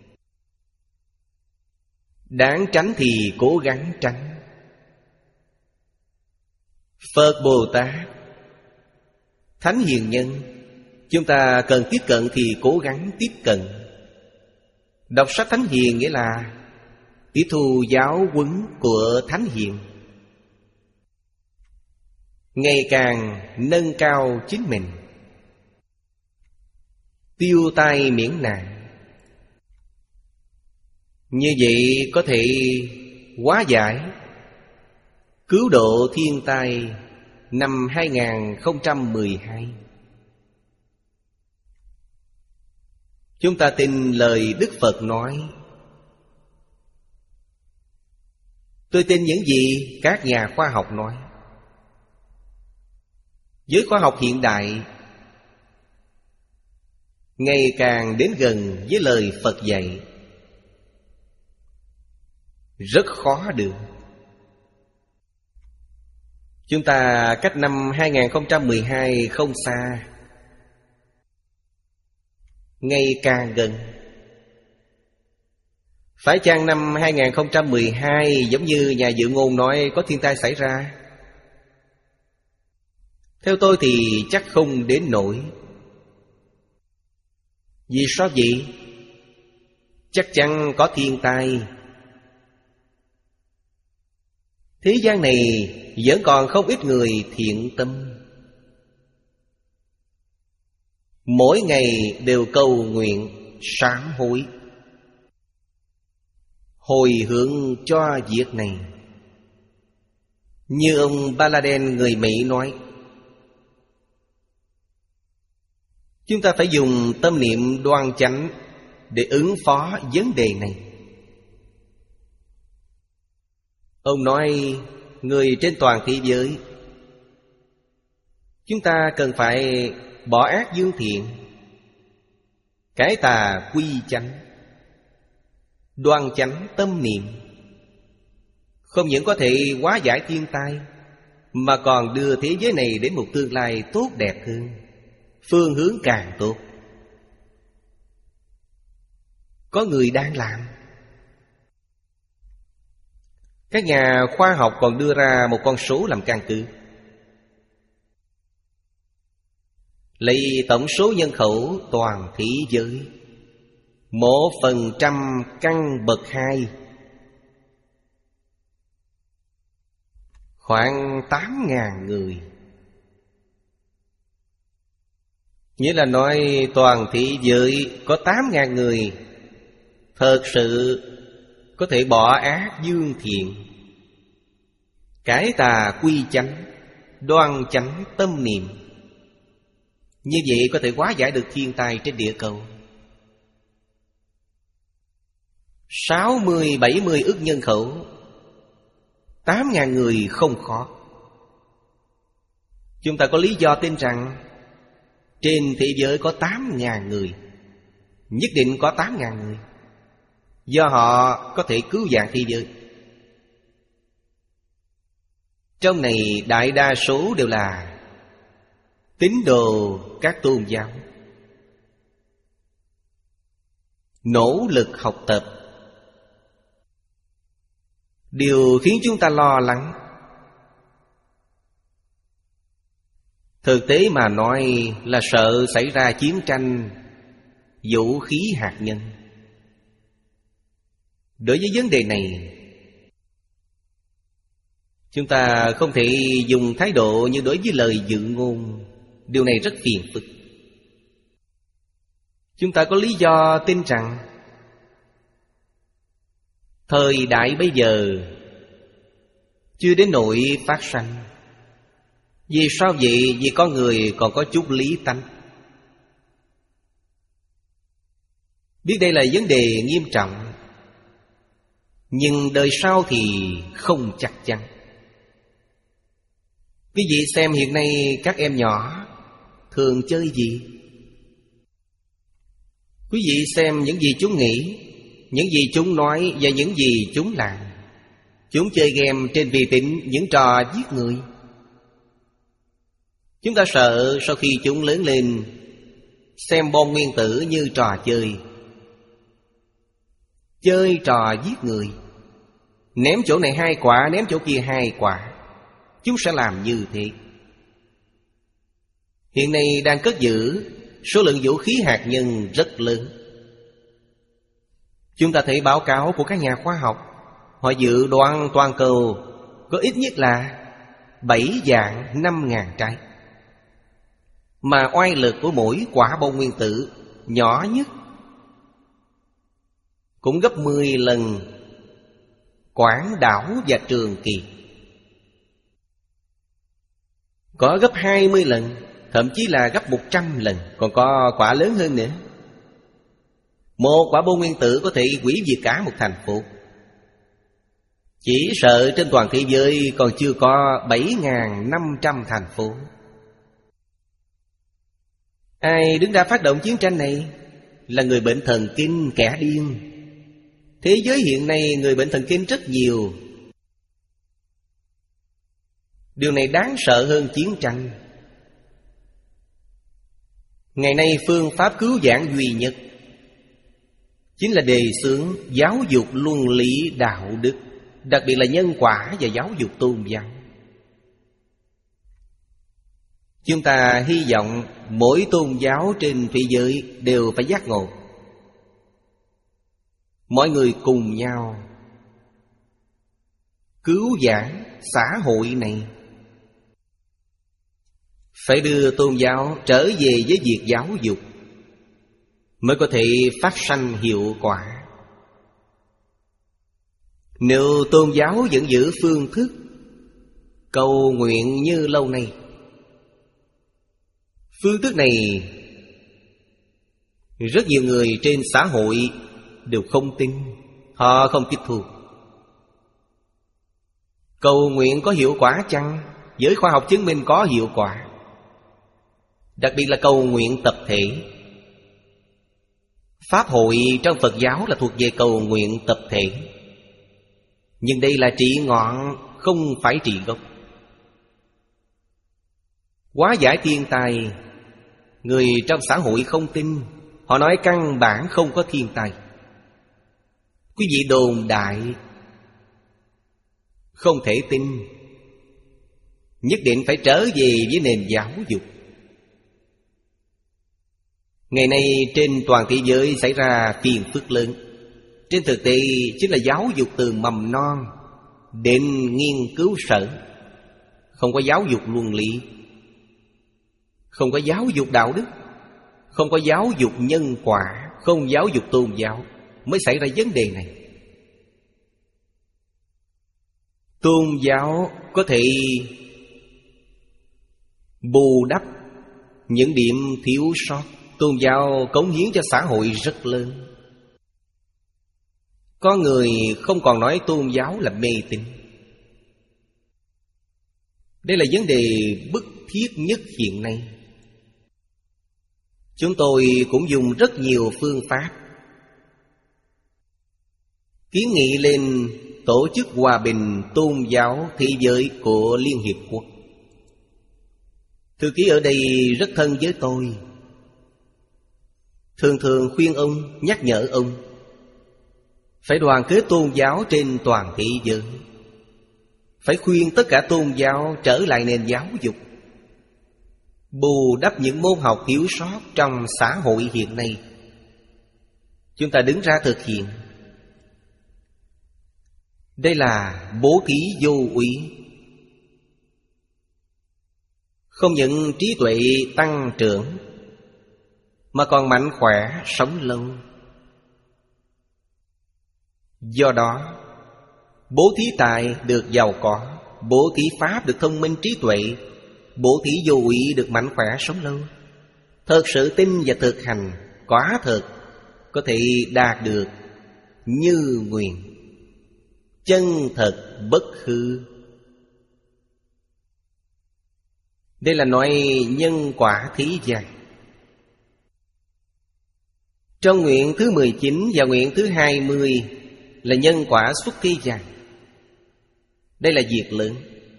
Đáng tránh thì cố gắng tránh. Phật Bồ Tát, Thánh Hiền Nhân, chúng ta cần tiếp cận thì cố gắng tiếp cận. Đọc sách Thánh Hiền nghĩa là tiếp thu giáo huấn của Thánh Hiền, ngày càng nâng cao chính mình, tiêu tai miễn nạn. Như vậy có thể hóa giải, cứu độ thiên tai năm hai không một hai. Chúng ta tin lời Đức Phật nói. Tôi tin những gì các nhà khoa học nói. Với khoa học hiện đại ngày càng đến gần với lời Phật dạy, rất khó được. Chúng ta cách năm hai không một hai không xa, ngày càng gần. Phải chăng năm hai không một hai giống như nhà dự ngôn nói có thiên tai xảy ra? Theo tôi thì chắc không đến nỗi. Vì sao vậy? Chắc chắn có thiên tai. Thế gian này vẫn còn không ít người thiện tâm, mỗi ngày đều cầu nguyện sám hối, hồi hướng cho việc này. Như ông Baladen người Mỹ nói, chúng ta phải dùng tâm niệm đoan chánh để ứng phó vấn đề này. Ông nói, người trên toàn thế giới, chúng ta cần phải bỏ ác dương thiện, cải tà quy chánh, đoan chánh tâm niệm. Không những có thể hóa giải thiên tai, mà còn đưa thế giới này đến một tương lai tốt đẹp hơn, phương hướng càng tốt. Có người đang làm. Các nhà khoa học còn đưa ra một con số làm căn cứ. Lấy tổng số nhân khẩu toàn thế giới, một phần trăm căn bậc hai, khoảng tám ngàn người. Nghĩa là nói toàn thế giới có tám ngàn người thật sự có thể bỏ ác dương thiện, cải tà quy chánh, đoan chánh tâm niệm. Như vậy có thể hóa giải được thiên tai trên địa cầu. Sáu mươi, bảy mươi ức nhân khẩu, tám ngàn người không khó. Chúng ta có lý do tin rằng trên thế giới có tám ngàn người, nhất định có tám ngàn người, do họ có thể cứu vãn thế giới. Trong này đại đa số đều là tín đồ các tôn giáo, nỗ lực học tập. Điều khiến chúng ta lo lắng, thực tế mà nói là sợ xảy ra chiến tranh vũ khí hạt nhân. Đối với vấn đề này, chúng ta không thể dùng thái độ như đối với lời dự ngôn. Điều này rất phiền phức. Chúng ta có lý do tin rằng thời đại bây giờ chưa đến nỗi phát sanh. Vì sao vậy? Vì con người còn có chút lý tánh, biết đây là vấn đề nghiêm trọng, nhưng đời sau thì không chắc chắn. Quý vị xem hiện nay các em nhỏ thường chơi gì? Quý vị xem những gì chúng nghĩ, những gì chúng nói và những gì chúng làm. Chúng chơi game trên vi tính những trò giết người. Chúng ta sợ sau khi chúng lớn lên xem bom nguyên tử như trò chơi, chơi trò giết người, ném chỗ này hai quả, ném chỗ kia hai quả. Chúng sẽ làm như thế. Hiện nay đang cất giữ số lượng vũ khí hạt nhân rất lớn. Chúng ta thấy báo cáo của các nhà khoa học, họ dự đoán toàn cầu có ít nhất là bảy vạn năm ngàn trái. Mà oai lực của mỗi quả bom nguyên tử nhỏ nhất cũng gấp mười lần Quảng Đảo và Trường Kỳ, có gấp hai mươi lần, thậm chí là gấp một trăm lần. Còn có quả lớn hơn nữa. Một quả bom nguyên tử có thể hủy diệt cả một thành phố. Chỉ sợ trên toàn thế giới còn chưa có bảy nghìn năm trăm thành phố. Ai đứng ra phát động chiến tranh này? Là người bệnh thần kinh, kẻ điên. Thế giới hiện nay người bệnh thần kinh rất nhiều. Điều này đáng sợ hơn chiến tranh. Ngày nay phương pháp cứu vãn duy nhất chính là đề xướng giáo dục luân lý đạo đức, đặc biệt là nhân quả và giáo dục tôn giáo. Chúng ta hy vọng mỗi tôn giáo trên thế giới đều phải giác ngộ. Mọi người cùng nhau cứu vãn xã hội này. Phải đưa tôn giáo trở về với việc giáo dục mới có thể phát sanh hiệu quả. Nếu tôn giáo vẫn giữ phương thức cầu nguyện như lâu nay, phương thức này rất nhiều người trên xã hội đều không tin, họ không tiếp thu. Cầu nguyện có hiệu quả chăng? Giới khoa học chứng minh có hiệu quả. Đặc biệt là cầu nguyện tập thể. Pháp hội trong Phật giáo là thuộc về cầu nguyện tập thể. Nhưng đây là trị ngọn, không phải trị gốc. Hóa giải thiên tai, người trong xã hội không tin. Họ nói căn bản không có thiên tai. Quý vị đồn đại, không thể tin. Nhất định phải trở về với nền giáo dục. Ngày nay trên toàn thế giới xảy ra phiền phức lớn. Trên thực tế chính là giáo dục từ mầm non đến nghiên cứu sở. Không có giáo dục luân lý, không có giáo dục đạo đức, không có giáo dục nhân quả, không giáo dục tôn giáo, mới xảy ra vấn đề này. Tôn giáo có thể bù đắp những điểm thiếu sót. Tôn giáo cống hiến cho xã hội rất lớn. Có người không còn nói tôn giáo là mê tín. Đây là vấn đề bức thiết nhất hiện nay. Chúng tôi cũng dùng rất nhiều phương pháp kiến nghị lên Tổ chức Hòa bình Tôn giáo Thế giới của Liên Hiệp Quốc. Thư ký ở đây rất thân với tôi, thường thường khuyên ông, nhắc nhở ông phải đoàn kết tôn giáo trên toàn thế giới, phải khuyên tất cả tôn giáo trở lại nền giáo dục, bù đắp những môn học thiếu sót trong xã hội hiện nay. Chúng ta đứng ra thực hiện. Đây là bố thí vô úy. Không những trí tuệ tăng trưởng, mà còn mạnh khỏe, sống lâu. Do đó, bố thí tài được giàu có, bố thí pháp được thông minh trí tuệ, bố thí vô úy được mạnh khỏe, sống lâu. Thật sự tin và thực hành, quả thực có thể đạt được như nguyện, chân thật bất hư. Đây là nói nhân quả thế gian. Trong nguyện thứ mười chín và nguyện thứ hai mươi là nhân quả xuất thế gian. Đây là việc lớn.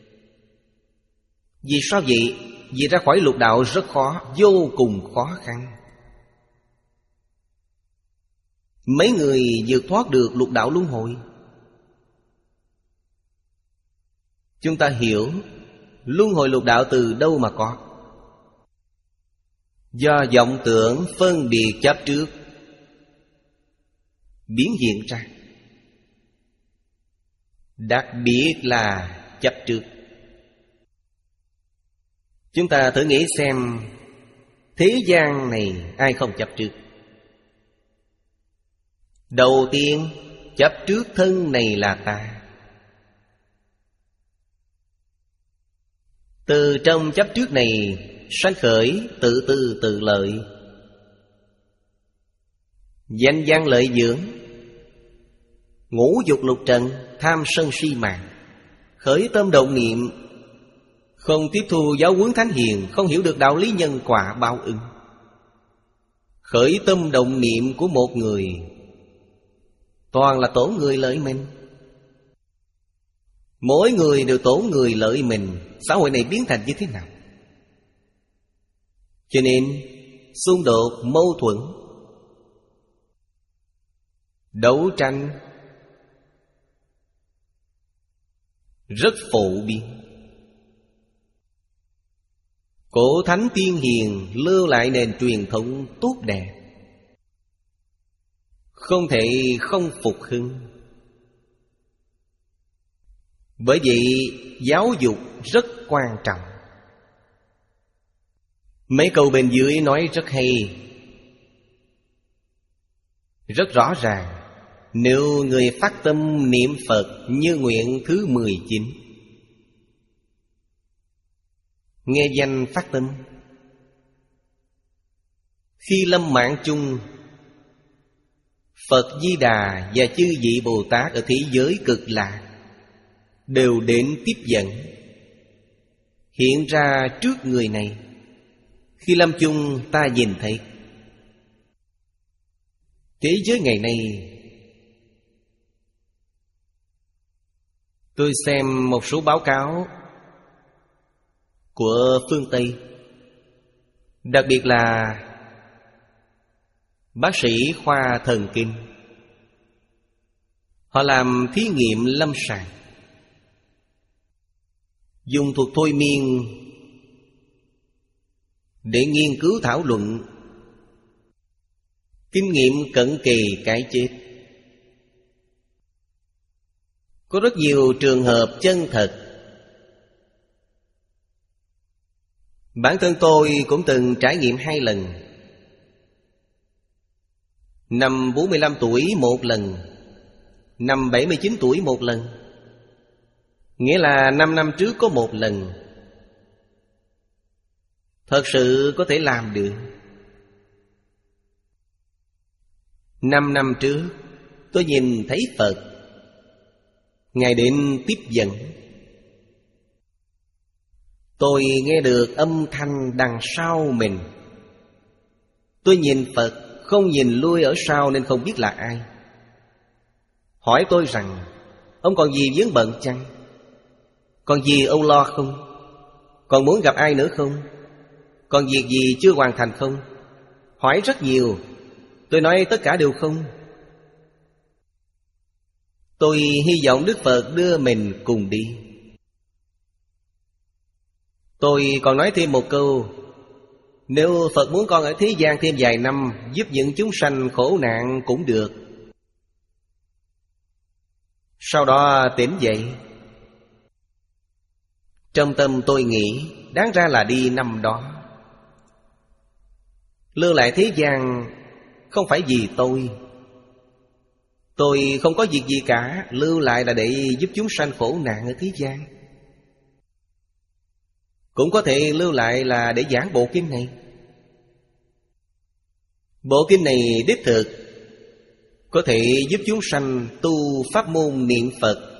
Vì sao vậy? Vì ra khỏi lục đạo rất khó, vô cùng khó khăn. Mấy người vượt thoát được lục đạo luân hồi. Chúng ta hiểu luân hồi lục đạo từ đâu mà có? Do vọng tưởng phân biệt chấp trước biến hiện ra. Đặc biệt là chấp trước. Chúng ta thử nghĩ xem, thế gian này ai không chấp trước? Đầu tiên, chấp trước thân này là ta. Từ trong chấp trước này sanh khởi tự tư tự lợi, danh văn lợi dưỡng, ngũ dục lục trần, tham sân si mạng. Khởi tâm động niệm, không tiếp thu giáo huấn thánh hiền, không hiểu được đạo lý nhân quả báo ứng. Khởi tâm động niệm của một người toàn là tổn người lợi mình. Mỗi người đều tổn người lợi mình. Xã hội này biến thành như thế nào? Cho nên xung đột, mâu thuẫn, đấu tranh rất phổ biến. Cổ thánh tiên hiền lưu lại nền truyền thống tốt đẹp, không thể không phục hưng. Bởi vậy giáo dục rất quan trọng. Mấy câu bên dưới nói rất hay, rất rõ ràng. Nếu người phát tâm niệm Phật như nguyện thứ mười chín, nghe danh phát tâm, khi lâm mạng chung, Phật Di Đà và chư vị Bồ Tát ở thế giới cực lạc đều đến tiếp dẫn, hiện ra trước người này. Khi lâm chung ta nhìn thấy thế giới ngày nay. Tôi xem một số báo cáo của phương Tây, đặc biệt là bác sĩ khoa thần kinh. Họ làm thí nghiệm lâm sàng, dùng thuật thôi miên để nghiên cứu thảo luận kinh nghiệm cận kề cái chết. Có rất nhiều trường hợp chân thật. Bản thân tôi cũng từng trải nghiệm hai lần. Năm bốn mươi lăm tuổi một lần, năm bảy mươi chín tuổi một lần. Nghĩa là năm năm trước có một lần. Thật sự có thể làm được. Năm năm trước tôi nhìn thấy Phật, Ngài đến tiếp dẫn. Tôi nghe được âm thanh đằng sau mình. Tôi nhìn Phật, không nhìn lui ở sau nên không biết là ai. Hỏi tôi rằng: ông còn gì vướng bận chăng? Còn gì âu lo không? Còn muốn gặp ai nữa không? Còn việc gì chưa hoàn thành không? Hỏi rất nhiều. Tôi nói tất cả đều không. Tôi hy vọng Đức Phật đưa mình cùng đi. Tôi còn nói thêm một câu: nếu Phật muốn con ở thế gian thêm vài năm, giúp những chúng sanh khổ nạn cũng được. Sau đó tỉnh dậy. Trong tâm tôi nghĩ, đáng ra là đi năm đó. Lưu lại thế gian không phải vì tôi. Tôi không có việc gì cả. Lưu lại là để giúp chúng sanh khổ nạn ở thế gian. Cũng có thể lưu lại là để giảng bộ kinh này. Bộ kinh này đích thực có thể giúp chúng sanh tu pháp môn niệm Phật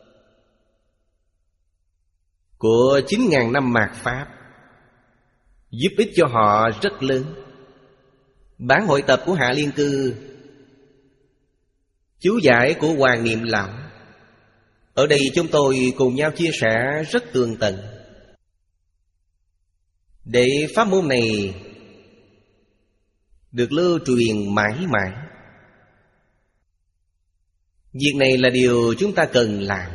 của chín ngàn năm mạt Pháp, giúp ích cho họ rất lớn. Bản hội tập của Hạ Liên Cư, chú giải của Hoàng Niệm Lão, ở đây chúng tôi cùng nhau chia sẻ rất tường tận, để pháp môn này được lưu truyền mãi mãi. Việc này là điều chúng ta cần làm.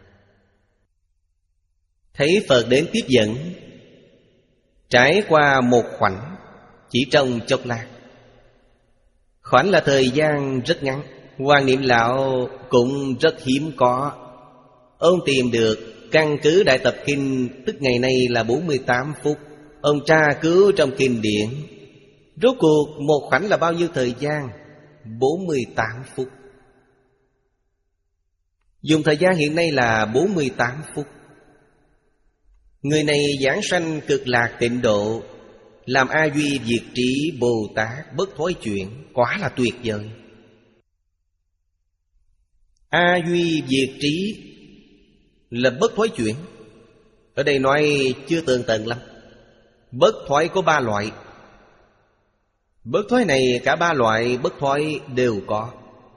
Thấy Phật đến tiếp dẫn, trải qua một khoảnh, chỉ trong chốc lát. Khoảnh là thời gian rất ngắn. Hoàng Niệm Lão cũng rất hiếm có. Ông tìm được căn cứ Đại Tập Kinh, tức ngày nay là bốn mươi tám phút. Ông tra cứu trong kinh điển, rốt cuộc một khoảnh là bao nhiêu thời gian? bốn mươi tám phút. Dùng thời gian hiện nay là bốn mươi tám phút. Người này giảng sanh cực lạc tịnh độ, làm A Duy Diệt Trí Bồ Tát bất thối chuyển, quả là tuyệt vời. A Duy Diệt Trí là bất thối chuyển. Ở đây nói chưa tường tận lắm. Bất thoái có ba loại. Bất thoái này cả ba loại bất thoái đều có.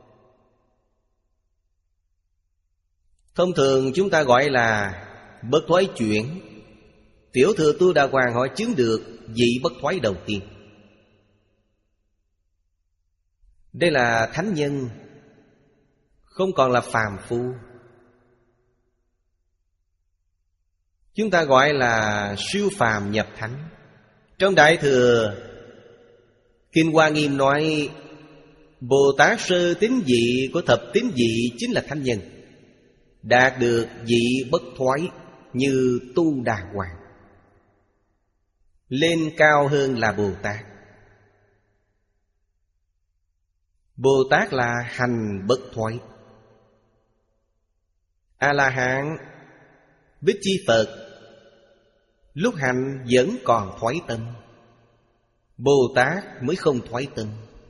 Thông thường chúng ta gọi là bất thoái chuyển. Tiểu thừa Tu Đà Hoàng họ chứng được vị bất thoái đầu tiên. Đây là thánh nhân, không còn là phàm phu. Chúng ta gọi là siêu phàm nhập thánh. Trong Đại Thừa, Kinh Hoa Nghiêm nói Bồ Tát sơ tín vị của thập tín vị chính là thánh nhân, đạt được vị bất thoái như Tu Đà Hoàng. Lên cao hơn là Bồ Tát. Bồ Tát là hành bất thoái. A-la-hán, Bích Chi Phật, lúc hành vẫn còn thoái tâm. Bồ Tát mới không thoái tâm.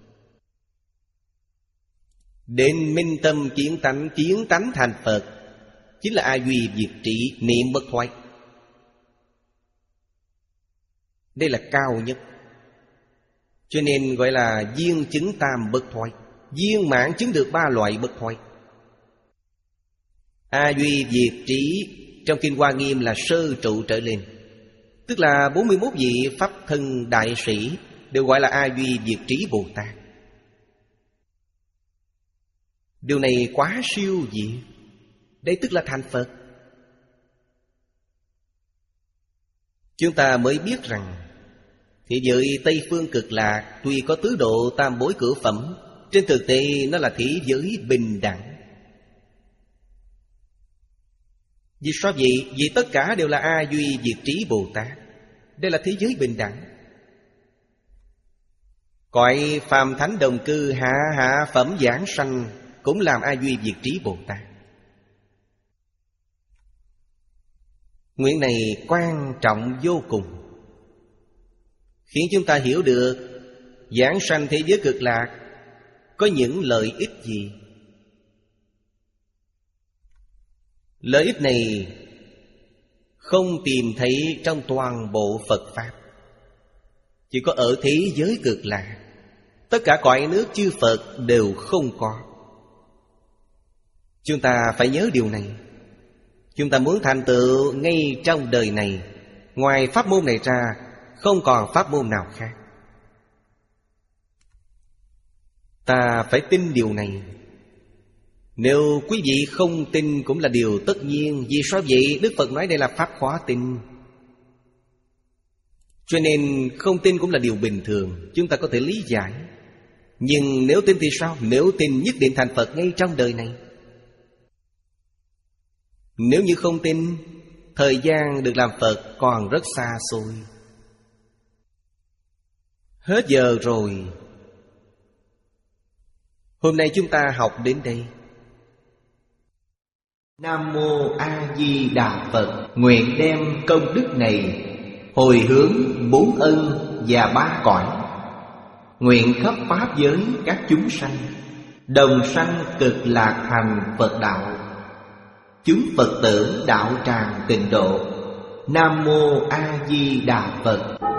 Đến minh tâm kiến tánh, kiến tánh thành Phật, chính là A Duy Diệt Trí, niệm bất thoái. Đây là cao nhất. Cho nên gọi là viên chứng tam bất thoái. Viên mãn chứng được ba loại bất thoái. A Duy Diệt Trí trong Kinh Hoa Nghiêm là sơ trụ trở lên. Tức là bốn mươi mốt vị Pháp thân đại sĩ đều gọi là A Duy Diệt Trí Bồ Tát. Điều này quá siêu diệu. Đây tức là thành Phật. Chúng ta mới biết rằng thế giới Tây Phương Cực Lạc tuy có tứ độ tam bối cửu phẩm, trên thực tế nó là thế giới bình đẳng. Vì sao vậy? Vì tất cả đều là A Duy Diệt Trí Bồ Tát. Đây là thế giới bình đẳng. Cõi phàm thánh đồng cư hạ hạ phẩm giảng sanh cũng làm A Duy Diệt Trí Bồ Tát. Nguyện này quan trọng vô cùng, khiến chúng ta hiểu được giảng sanh thế giới cực lạc có những lợi ích gì. Lợi ích này không tìm thấy trong toàn bộ Phật Pháp, chỉ có ở thế giới cực lạc. Tất cả cõi nước chư Phật đều không có. Chúng ta phải nhớ điều này. Chúng ta muốn thành tựu ngay trong đời này, ngoài pháp môn này ra không còn pháp môn nào khác. Ta phải tin điều này. Nếu quý vị không tin cũng là điều tất nhiên. Vì sao vậy? Đức Phật nói đây là pháp khó tin. Cho nên không tin cũng là điều bình thường, chúng ta có thể lý giải. Nhưng nếu tin thì sao? Nếu tin nhất định thành Phật ngay trong đời này. Nếu như không tin, thời gian được làm Phật còn rất xa xôi. Hết giờ rồi. Hôm nay chúng ta học đến đây. Nam Mô A Di Đà Phật. Nguyện đem công đức này hồi hướng bốn ân và ba cõi, nguyện khắp pháp giới các chúng sanh đồng sanh cực lạc thành Phật đạo. Chúng Phật tử đạo tràng tịnh độ. Nam Mô A Di Đà Phật.